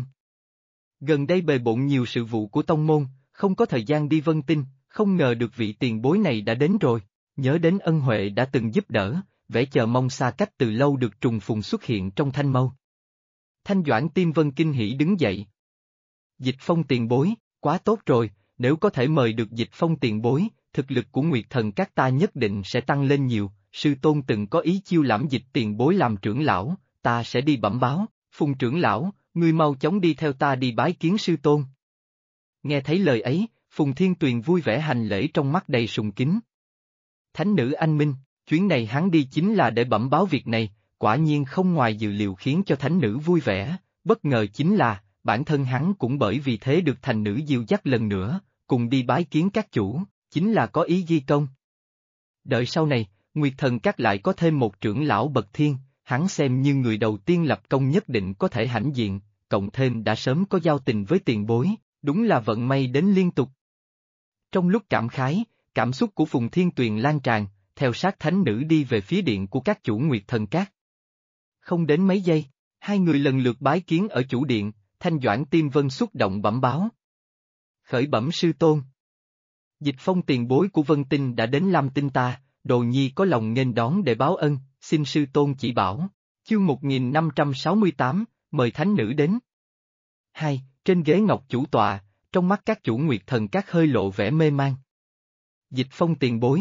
Gần đây bề bộn nhiều sự vụ của tông môn, không có thời gian đi Vân Tinh, không ngờ được vị tiền bối này đã đến rồi, nhớ đến ân huệ đã từng giúp đỡ, vẻ chờ mong xa cách từ lâu được trùng phùng xuất hiện trong thanh mâu. Thanh Doãn Tiêm Vân kinh hỉ đứng dậy. Dịch Phong tiền bối, quá tốt rồi, nếu có thể mời được Dịch Phong tiền bối, thực lực của Nguyệt Thần các ta nhất định sẽ tăng lên nhiều, sư tôn từng có ý chiêu lãm Dịch tiền bối làm trưởng lão, ta sẽ đi bẩm báo, Phùng trưởng lão, ngươi mau chóng đi theo ta đi bái kiến sư tôn. Nghe thấy lời ấy, Phùng Thiên Tuyền vui vẻ hành lễ trong mắt đầy sùng kính. Thánh nữ anh minh, chuyến này hắn đi chính là để bẩm báo việc này, quả nhiên không ngoài dự liệu khiến cho thánh nữ vui vẻ, bất ngờ chính là, bản thân hắn cũng bởi vì thế được thành nữ dìu dắt lần nữa, cùng đi bái kiến các chủ, chính là có ý ghi công. Đợi sau này, Nguyệt Thần các lại có thêm một trưởng lão bậc thiên, hắn xem như người đầu tiên lập công nhất định có thể hãnh diện, cộng thêm đã sớm có giao tình với tiền bối, đúng là vận may đến liên tục. Trong lúc cảm khái, cảm xúc của Phùng Thiên Tuyền lan tràn, theo sát thánh nữ đi về phía điện của các chủ Nguyệt Thần các. Không đến mấy giây, hai người lần lượt bái kiến ở chủ điện, Thanh Doãn Tiêm Vân xúc động bẩm báo. Khởi bẩm sư tôn. Dịch Phong tiền bối của Vân Tinh đã đến Lam Tinh ta, đồ nhi có lòng nghênh đón để báo ân, xin sư tôn chỉ bảo. Chương 1568, mời thánh nữ đến. 2. Trên ghế ngọc chủ tọa, trong mắt các chủ Nguyệt Thần các hơi lộ vẻ mê man. Dịch Phong tiền bối.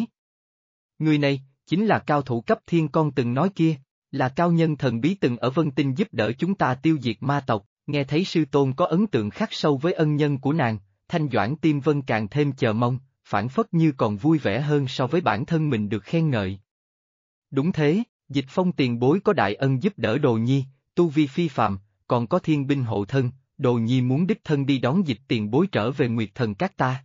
Người này, chính là cao thủ cấp thiên con từng nói kia, là cao nhân thần bí từng ở Vân Tinh giúp đỡ chúng ta tiêu diệt ma tộc, nghe thấy sư tôn có ấn tượng khắc sâu với ân nhân của nàng, Thanh Doãn Tiêm Vân càng thêm chờ mong, phản phất như còn vui vẻ hơn so với bản thân mình được khen ngợi. Đúng thế, Dịch Phong tiền bối có đại ân giúp đỡ đồ nhi, tu vi phi phàm, còn có thiên binh hộ thân, đồ nhi muốn đích thân đi đón Dịch tiền bối trở về Nguyệt Thần các ta.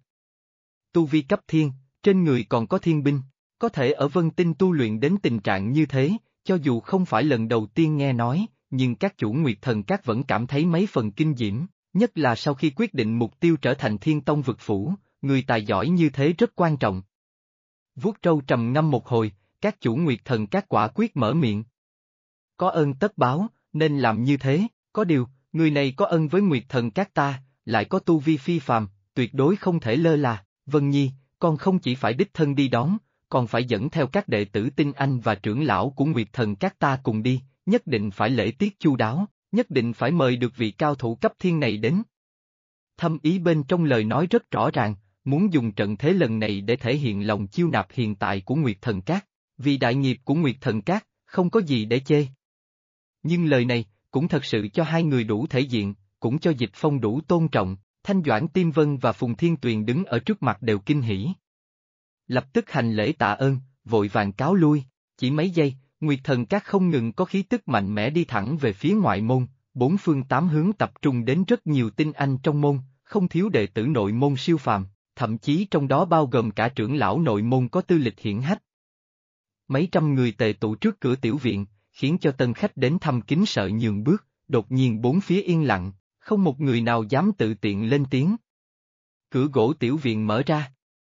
Tu vi cấp thiên, trên người còn có thiên binh, có thể ở Vân Tinh tu luyện đến tình trạng như thế, cho dù không phải lần đầu tiên nghe nói, nhưng các chủ Nguyệt Thần các vẫn cảm thấy mấy phần kinh diễm, nhất là sau khi quyết định mục tiêu trở thành Thiên Tông vực phủ, người tài giỏi như thế rất quan trọng. Vuốt râu trầm ngâm một hồi, các chủ Nguyệt Thần các quả quyết mở miệng. Có ơn tất báo, nên làm như thế, có điều, người này có ân với Nguyệt Thần các ta, lại có tu vi phi phàm, tuyệt đối không thể lơ là, Vân Nhi, con không chỉ phải đích thân đi đón, còn phải dẫn theo các đệ tử tinh anh và trưởng lão của Nguyệt Thần các ta cùng đi, nhất định phải lễ tiết chu đáo, nhất định phải mời được vị cao thủ cấp thiên này đến. Thâm ý bên trong lời nói rất rõ ràng, muốn dùng trận thế lần này để thể hiện lòng chiêu nạp hiện tại của Nguyệt Thần các, vì đại nghiệp của Nguyệt Thần các, không có gì để chê. Nhưng lời này, cũng thật sự cho hai người đủ thể diện, cũng cho Dịch Phong đủ tôn trọng, Thanh Doãn Tiêm Vân và Phùng Thiên Tuyền đứng ở trước mặt đều kinh hỉ. Lập tức hành lễ tạ ơn, vội vàng cáo lui, chỉ mấy giây, Nguyệt Thần các không ngừng có khí tức mạnh mẽ đi thẳng về phía ngoại môn, bốn phương tám hướng tập trung đến rất nhiều tinh anh trong môn, không thiếu đệ tử nội môn siêu phàm, thậm chí trong đó bao gồm cả trưởng lão nội môn có tư lịch hiển hách. Mấy trăm người tề tụ trước cửa tiểu viện, khiến cho tân khách đến thăm kính sợ nhường bước, đột nhiên bốn phía yên lặng, không một người nào dám tự tiện lên tiếng. Cửa gỗ tiểu viện mở ra.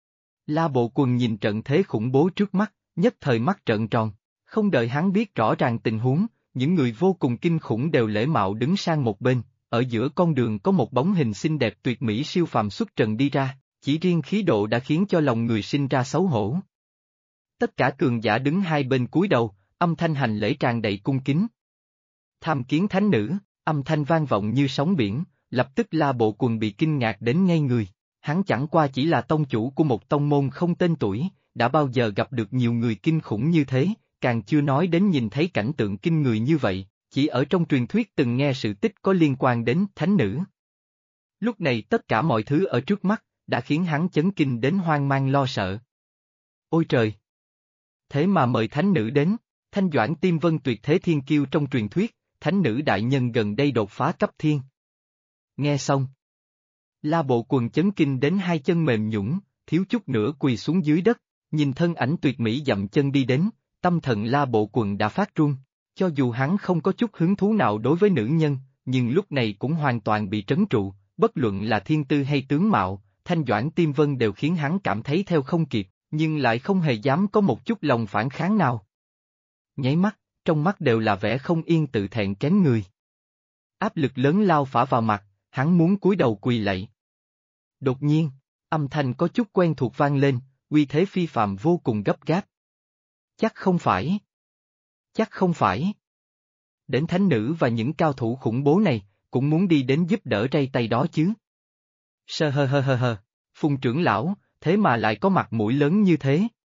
La Bộ Quần nhìn trận thế khủng bố trước mắt, nhất thời mắt trợn tròn, không đợi hắn biết rõ ràng tình huống, những người vô cùng kinh khủng đều lễ mạo đứng sang một bên, ở giữa con đường có một bóng hình xinh đẹp tuyệt mỹ siêu phàm xuất trần đi ra, chỉ riêng khí độ đã khiến cho lòng người sinh ra xấu hổ. Tất cả cường giả đứng hai bên cúi đầu, âm thanh hành lễ tràn đầy cung kính. Tham kiến thánh nữ, âm thanh vang vọng như sóng biển, lập tức La Bộ Quần bị kinh ngạc đến ngây người. Hắn chẳng qua chỉ là tông chủ của một tông môn không tên tuổi, đã bao giờ gặp được nhiều người kinh khủng như thế, càng chưa nói đến nhìn thấy cảnh tượng kinh người như vậy, chỉ ở trong truyền thuyết từng nghe sự tích có liên quan đến thánh nữ. Lúc này tất cả mọi thứ ở trước mắt, đã khiến hắn chấn kinh đến hoang mang lo sợ. Ôi trời! Thế mà mời thánh nữ đến, Thanh Doãn Tiêm Vân tuyệt thế thiên kiêu trong truyền thuyết, thánh nữ đại nhân gần đây đột phá cấp thiên. Nghe xong, La Bộ Quần chấn kinh đến hai chân mềm nhũn, thiếu chút nữa quỳ xuống dưới đất, nhìn thân ảnh tuyệt mỹ dậm chân đi đến, tâm thần La Bộ Quần đã phát run, cho dù hắn không có chút hứng thú nào đối với nữ nhân, nhưng lúc này cũng hoàn toàn bị trấn trụ, bất luận là thiên tư hay tướng mạo, Thanh Doãn Tiêm Vân đều khiến hắn cảm thấy theo không kịp, nhưng lại không hề dám có một chút lòng phản kháng nào. Nháy mắt, trong mắt đều là vẻ không yên tự thẹn kén người. Áp lực lớn lao phả vào mặt, hắn muốn cúi đầu quỳ lạy. Đột nhiên, âm thanh có chút quen thuộc vang lên, uy thế phi phàm vô cùng gấp gáp. Chắc không phải. Chắc không phải. Đến thánh nữ và những cao thủ khủng bố này, cũng muốn đi đến giúp đỡ ray tay đó chứ. Sơ hơ, Phùng trưởng lão, thế mà lại có mặt mũi lớn như thế.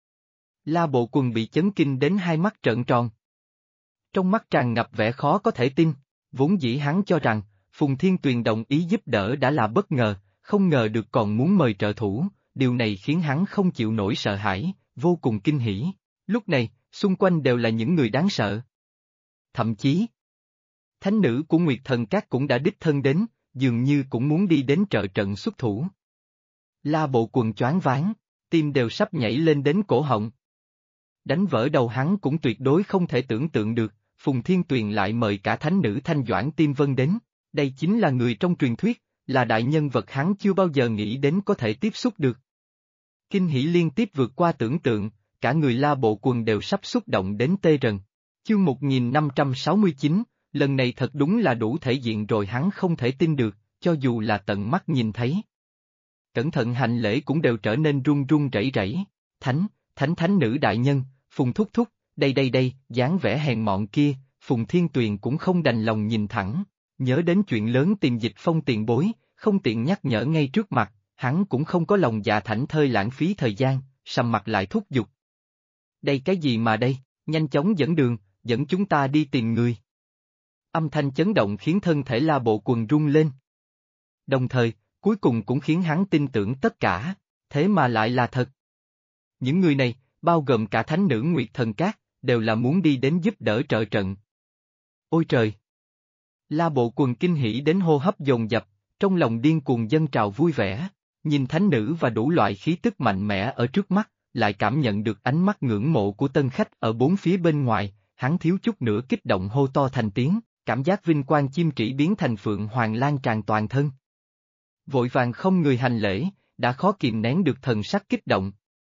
La Bộ Quần bị chấn kinh đến hai mắt trợn tròn. Trong mắt tràn ngập vẻ khó có thể tin, vốn dĩ hắn cho rằng, Phùng Thiên Tuyền đồng ý giúp đỡ đã là bất ngờ, không ngờ được còn muốn mời trợ thủ, điều này khiến hắn không chịu nổi sợ hãi, vô cùng kinh hỉ. Lúc này, xung quanh đều là những người đáng sợ. Thậm chí, thánh nữ của Nguyệt Thần Các cũng đã đích thân đến, dường như cũng muốn đi đến trợ trận xuất thủ. La Bộ Quần choáng váng, tim đều sắp nhảy lên đến cổ họng. Đánh vỡ đầu hắn cũng tuyệt đối không thể tưởng tượng được, Phùng Thiên Tuyền lại mời cả thánh nữ Thanh Doãn Tiêm Vân đến, đây chính là người trong truyền thuyết, là đại nhân vật hắn chưa bao giờ nghĩ đến có thể tiếp xúc được. Kinh hỉ liên tiếp vượt qua tưởng tượng, cả người La Bộ Quần đều sắp xúc động đến tê rần. Chương 1569, lần này thật đúng là đủ thể diện rồi, hắn không thể tin được, cho dù là tận mắt nhìn thấy. Cẩn thận hành lễ cũng đều trở nên run run rẩy rẩy. Thánh nữ đại nhân, Phùng thúc thúc, đây, dáng vẻ hèn mọn kia, Phùng Thiên Tuyền cũng không đành lòng nhìn thẳng, nhớ đến chuyện lớn tìm Dịch Phong tiền bối, không tiện nhắc nhở ngay trước mặt, hắn cũng không có lòng dạ thảnh thơi lãng phí thời gian, sầm mặt lại thúc giục. Đây cái gì mà đây, nhanh chóng dẫn đường, dẫn chúng ta đi tìm người. Âm thanh chấn động khiến thân thể La Bộ Quần rung lên. Đồng thời, cuối cùng cũng khiến hắn tin tưởng tất cả, thế mà lại là thật. Những người này, bao gồm cả thánh nữ Nguyệt Thần Các, đều là muốn đi đến giúp đỡ trợ trận. Ôi trời! La Bộ Quần kinh hỉ đến hô hấp dồn dập, trong lòng điên cuồng dâng trào vui vẻ, nhìn thánh nữ và đủ loại khí tức mạnh mẽ ở trước mắt, lại cảm nhận được ánh mắt ngưỡng mộ của tân khách ở bốn phía bên ngoài, hắn thiếu chút nữa kích động hô to thành tiếng, cảm giác vinh quang chim trĩ biến thành phượng hoàng lan tràn toàn thân. Vội vàng không người hành lễ, đã khó kìm nén được thần sắc kích động.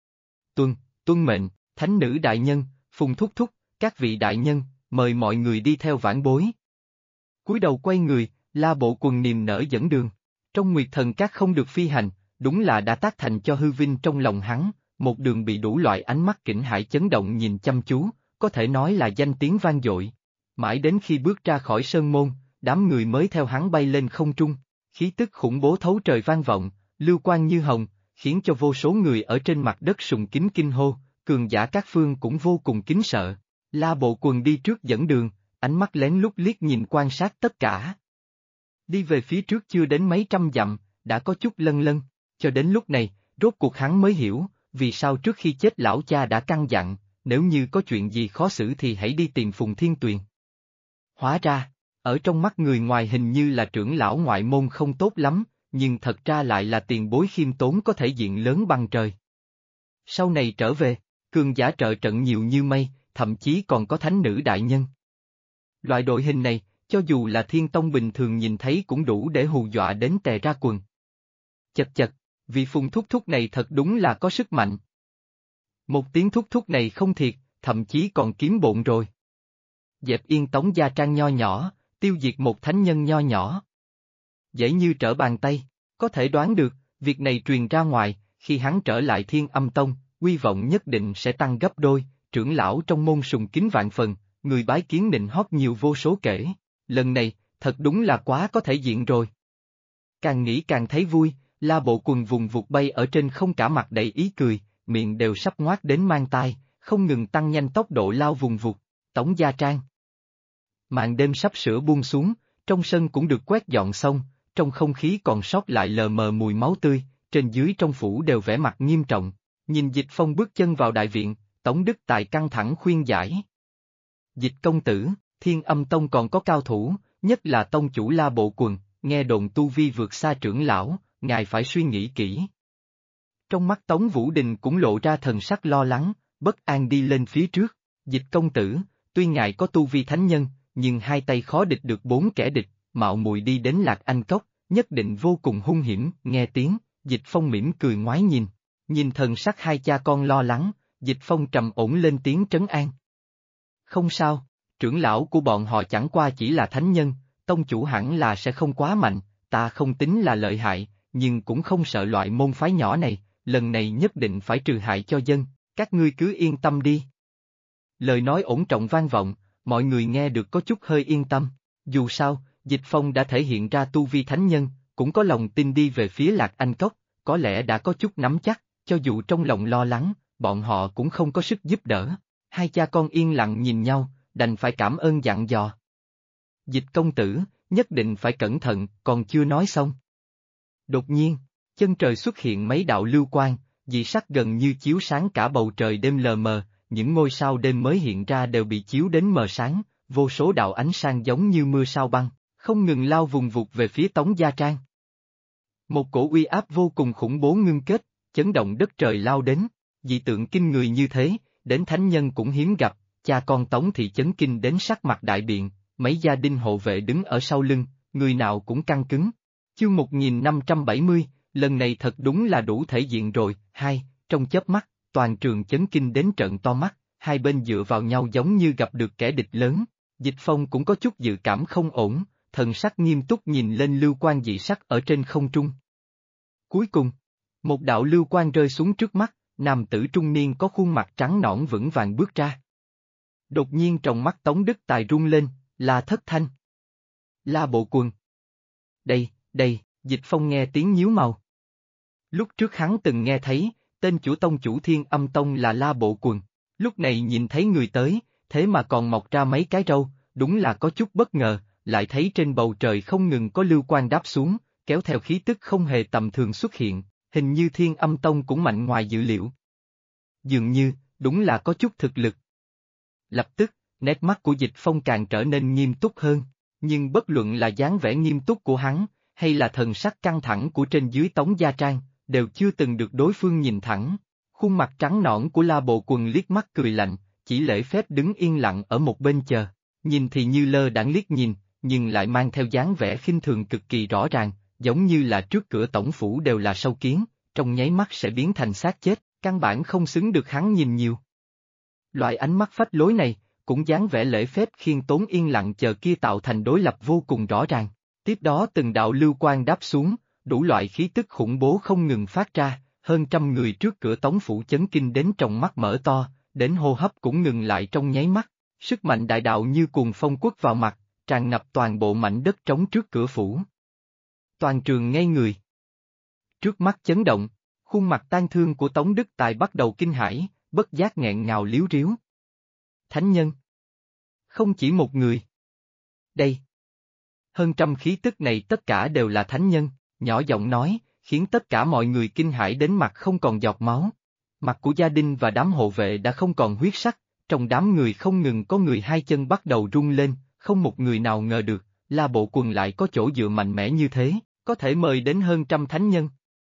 Tuân mệnh, thánh nữ đại nhân, Phùng thúc thúc, các vị đại nhân, mời mọi người đi theo vãn bối. Cúi đầu quay người, La Bộ Quần niềm nở dẫn đường. Trong Nguyệt Thần Các không được phi hành, đúng là đã tác thành cho hư vinh trong lòng hắn, một đường bị đủ loại ánh mắt kinh hãi chấn động nhìn chăm chú, có thể nói là danh tiếng vang dội. Mãi đến khi bước ra khỏi sơn môn, đám người mới theo hắn bay lên không trung, khí tức khủng bố thấu trời vang vọng, lưu quang như hồng, khiến cho vô số người ở trên mặt đất sùng kính kinh hô, cường giả các phương cũng vô cùng kính sợ. La Bộ Quần đi trước dẫn đường, ánh mắt lén lút liếc nhìn quan sát tất cả. Đi về phía trước chưa đến mấy trăm dặm, đã có chút lân lân, cho đến lúc này, rốt cuộc hắn mới hiểu, vì sao trước khi chết lão cha đã căn dặn, nếu như có chuyện gì khó xử thì hãy đi tìm Phùng Thiên Tuyền. Hóa ra, ở trong mắt người ngoài hình như là trưởng lão ngoại môn không tốt lắm, nhưng thật ra lại là tiền bối khiêm tốn có thể diện lớn bằng trời. Sau này trở về, cường giả trợ trận nhiều như mây, thậm chí còn có thánh nữ đại nhân. Loại đội hình này, cho dù là Thiên Tông bình thường nhìn thấy cũng đủ để hù dọa đến tè ra quần. Chật, vị Phùng thúc thúc này thật đúng là có sức mạnh. Một tiếng thúc thúc này không thiệt, thậm chí còn kiếm bộn rồi. Dẹp yên Tống gia trang nho nhỏ, tiêu diệt một thánh nhân nho nhỏ. dễ như trở bàn tay, có thể đoán được, việc này truyền ra ngoài, khi hắn trở lại Thiên Âm Tông, uy vọng nhất định sẽ tăng gấp đôi, trưởng lão trong môn sùng kính vạn phần, người bái kiến nịnh hót nhiều vô số kể, lần này, thật đúng là quá có thể diện rồi. Càng nghĩ càng thấy vui, La Bộ Quần vùng vụt bay ở trên không, cả mặt đầy ý cười, miệng đều sắp ngoác đến mang tai, không ngừng tăng nhanh tốc độ lao vùng vụt. Tống Gia Trang. Màn đêm sắp sửa buông xuống, trong sân cũng được quét dọn xong, trong không khí còn sót lại lờ mờ mùi máu tươi, trên dưới trong phủ đều vẻ mặt nghiêm trọng. Nhìn Dịch Phong bước chân vào đại viện, Tống Đức Tài căng thẳng khuyên giải. Dịch công tử, Thiên Âm Tông còn có cao thủ, nhất là tông chủ La Bộ Quần, nghe đồn tu vi vượt xa trưởng lão, ngài phải suy nghĩ kỹ. Trong mắt Tống Vũ Đình cũng lộ ra thần sắc lo lắng, bất an đi lên phía trước. Dịch công tử, tuy ngài có tu vi thánh nhân, nhưng hai tay khó địch được bốn kẻ địch, mạo muội đi đến Lạc Anh Cốc, nhất định vô cùng hung hiểm. Nghe tiếng, Dịch Phong mỉm cười ngoái nhìn thần sắc hai cha con lo lắng, Dịch Phong trầm ổn lên tiếng trấn an. Không sao, trưởng lão của bọn họ chẳng qua chỉ là thánh nhân, tông chủ hẳn là sẽ không quá mạnh, ta không tính là lợi hại, nhưng cũng không sợ loại môn phái nhỏ này, lần này nhất định phải trừ hại cho dân, các ngươi cứ yên tâm đi. Lời nói ổn trọng vang vọng, mọi người nghe được có chút hơi yên tâm, dù sao, Dịch Phong đã thể hiện ra tu vi thánh nhân, cũng có lòng tin đi về phía Lạc Anh Cốc, có lẽ đã có chút nắm chắc, cho dù trong lòng lo lắng, bọn họ cũng không có sức giúp đỡ. Hai cha con yên lặng nhìn nhau, đành phải cảm ơn dặn dò. Dịch công tử, nhất định phải cẩn thận, còn chưa nói xong. Đột nhiên, chân trời xuất hiện mấy đạo lưu quang, dị sắc gần như chiếu sáng cả bầu trời đêm lờ mờ, những ngôi sao đêm mới hiện ra đều bị chiếu đến mờ sáng, vô số đạo ánh sáng giống như mưa sao băng, không ngừng lao vùng vụt về phía Tống Gia Trang. Một cổ uy áp vô cùng khủng bố ngưng kết, chấn động đất trời lao đến, dị tượng kinh người như thế, đến thánh nhân cũng hiếm gặp, cha con Tống thì chấn kinh đến sắc mặt đại biện, mấy gia đình hộ vệ đứng ở sau lưng, người nào cũng căng cứng. Chương 1570, lần này thật đúng là đủ thể diện rồi. Trong chớp mắt, toàn trường chấn kinh đến trợn to mắt, hai bên dựa vào nhau giống như gặp được kẻ địch lớn. Dịch Phong cũng có chút dự cảm không ổn, thần sắc nghiêm túc nhìn lên lưu quang dị sắc ở trên không trung. Cuối cùng, một đạo lưu quang rơi xuống trước mắt, nam tử trung niên có khuôn mặt trắng nõn vững vàng bước ra. Đột nhiên trong mắt Tống Đức Tài rung lên, là Thất Thanh. La Bộ Quần. Đây, Dịch Phong nghe tiếng nhíu màu. Lúc trước hắn từng nghe thấy, tên chủ tông chủ Thiên Âm Tông là La Bộ Quần, lúc này nhìn thấy người tới, thế mà còn mọc ra mấy cái râu, đúng là có chút bất ngờ, lại thấy trên bầu trời không ngừng có lưu quang đáp xuống, kéo theo khí tức không hề tầm thường xuất hiện, hình như Thiên Âm Tông cũng mạnh ngoài dự liệu. Dường như, đúng là có chút thực lực. Lập tức, nét mắt của Dịch Phong càng trở nên nghiêm túc hơn, nhưng bất luận là dáng vẻ nghiêm túc của hắn, hay là thần sắc căng thẳng của trên dưới Tống Gia Trang, đều chưa từng được đối phương nhìn thẳng. Khuôn mặt trắng nõn của La Bộ Quần liếc mắt cười lạnh, chỉ lễ phép đứng yên lặng ở một bên chờ, nhìn thì như lơ đãng liếc nhìn, nhưng lại mang theo dáng vẻ khinh thường cực kỳ rõ ràng, giống như là trước cửa tổng phủ đều là sâu kiến, trong nháy mắt sẽ biến thành xác chết, căn bản không xứng được hắn nhìn nhiều. Loại ánh mắt phách lối này, cũng dáng vẻ lễ phép khiêm tốn yên lặng chờ kia tạo thành đối lập vô cùng rõ ràng. Tiếp đó từng đạo lưu quang đáp xuống, đủ loại khí tức khủng bố không ngừng phát ra, hơn trăm người trước cửa tống phủ chấn kinh đến tròng mắt mở to, đến hô hấp cũng ngừng lại trong nháy mắt, sức mạnh đại đạo như cuồng phong quất vào mặt, tràn ngập toàn bộ mảnh đất trống trước cửa phủ. Toàn trường ngây người. Trước mắt chấn động, khuôn mặt tang thương của Tống Đức Tài bắt đầu kinh hãi, bất giác nghẹn ngào líu ríu. Thánh nhân. Không chỉ một người. Đây. Hơn trăm khí tức này tất cả đều là thánh nhân, nhỏ giọng nói, khiến tất cả mọi người kinh hãi đến mặt không còn giọt máu. Mặt của gia đình và đám hộ vệ đã không còn huyết sắc, trong đám người không ngừng có người hai chân bắt đầu rung lên, không một người nào ngờ được, La Bộ Quần lại có chỗ dựa mạnh mẽ như thế, có thể mời đến hơn trăm thánh nhân.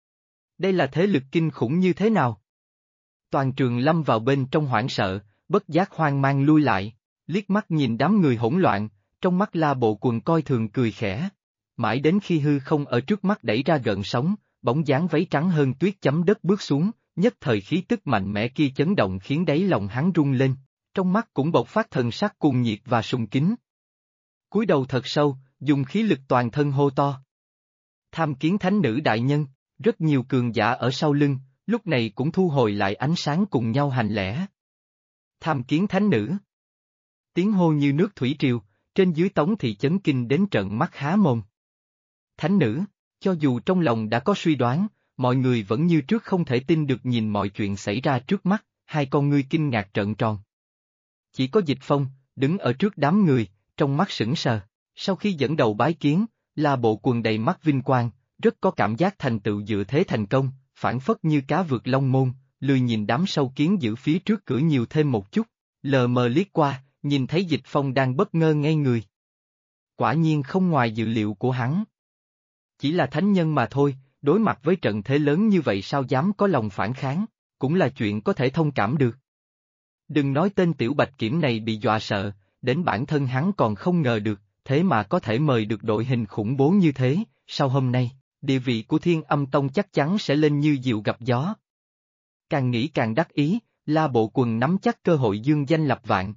Đây là thế lực kinh khủng như thế nào? Toàn trường lâm vào bên trong hoảng sợ, bất giác hoang mang lui lại, liếc mắt nhìn đám người hỗn loạn, trong mắt La Bộ Quần coi thường cười khẽ. Mãi đến khi hư không ở trước mắt đẩy ra gợn sóng, bóng dáng váy trắng hơn tuyết chấm đất bước xuống, nhất thời khí tức mạnh mẽ kia chấn động khiến đáy lòng hắn rung lên, trong mắt cũng bộc phát thần sắc cuồng nhiệt và sùng kính. Cúi đầu thật sâu, dùng khí lực toàn thân hô to. Tham kiến thánh nữ đại nhân, rất nhiều cường giả ở sau lưng, lúc này cũng thu hồi lại ánh sáng cùng nhau hành lễ. Tham kiến thánh nữ. Tiếng hô như nước thủy triều, trên dưới Tống thị chấn kinh đến trợn mắt há mồm. Thánh nữ, cho dù trong lòng đã có suy đoán, mọi người vẫn như trước không thể tin được nhìn mọi chuyện xảy ra trước mắt, hai con ngươi kinh ngạc trợn tròn. Chỉ có Dịch Phong, đứng ở trước đám người, trong mắt sững sờ, sau khi dẫn đầu bái kiến, là bộ quần đầy mắt vinh quang, rất có cảm giác thành tựu dựa thế thành công, phản phất như cá vượt long môn, lười nhìn đám sâu kiến giữ phía trước cửa nhiều thêm một chút, lờ mờ liếc qua, nhìn thấy Dịch Phong đang bất ngờ ngây người. Quả nhiên không ngoài dự liệu của hắn. Chỉ là thánh nhân mà thôi, đối mặt với trận thế lớn như vậy sao dám có lòng phản kháng, cũng là chuyện có thể thông cảm được. Đừng nói tên tiểu bạch kiểm này bị dọa sợ, đến bản thân hắn còn không ngờ được, thế mà có thể mời được đội hình khủng bố như thế, sau hôm nay, địa vị của Thiên Âm Tông chắc chắn sẽ lên như diều gặp gió. Càng nghĩ càng đắc ý, La Bộ Quần nắm chắc cơ hội dương danh lập vạn.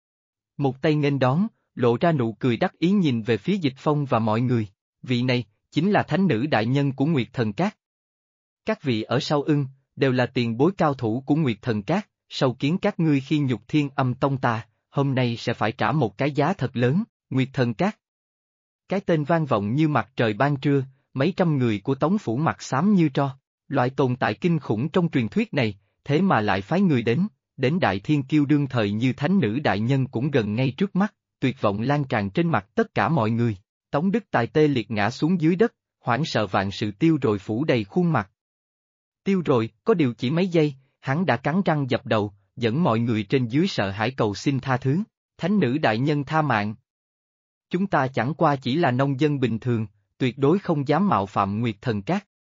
Một tay nghênh đón, lộ ra nụ cười đắc ý nhìn về phía Dịch Phong và mọi người, vị này, chính là thánh nữ đại nhân của Nguyệt Thần Các. Các vị ở sau ưng, đều là tiền bối cao thủ của Nguyệt Thần Các, sâu kiến các ngươi khi nhục Thiên Âm Tông ta, hôm nay sẽ phải trả một cái giá thật lớn, Nguyệt Thần Các. Cái tên vang vọng như mặt trời ban trưa, mấy trăm người của Tống phủ mặt xám như tro, loại tồn tại kinh khủng trong truyền thuyết này, thế mà lại phái người đến đại thiên kiêu đương thời như thánh nữ đại nhân cũng gần ngay trước mắt, tuyệt vọng lan tràn trên mặt tất cả mọi người. Tống Đức Tài tê liệt ngã xuống dưới đất, hoảng sợ vạn sự tiêu rồi phủ đầy khuôn mặt. Tiêu rồi, có điều chỉ mấy giây, hắn đã cắn răng dập đầu, dẫn mọi người trên dưới sợ hãi cầu xin tha thứ, thánh nữ đại nhân tha mạng. Chúng ta chẳng qua chỉ là nông dân bình thường, tuyệt đối không dám mạo phạm Nguyệt Thần Các.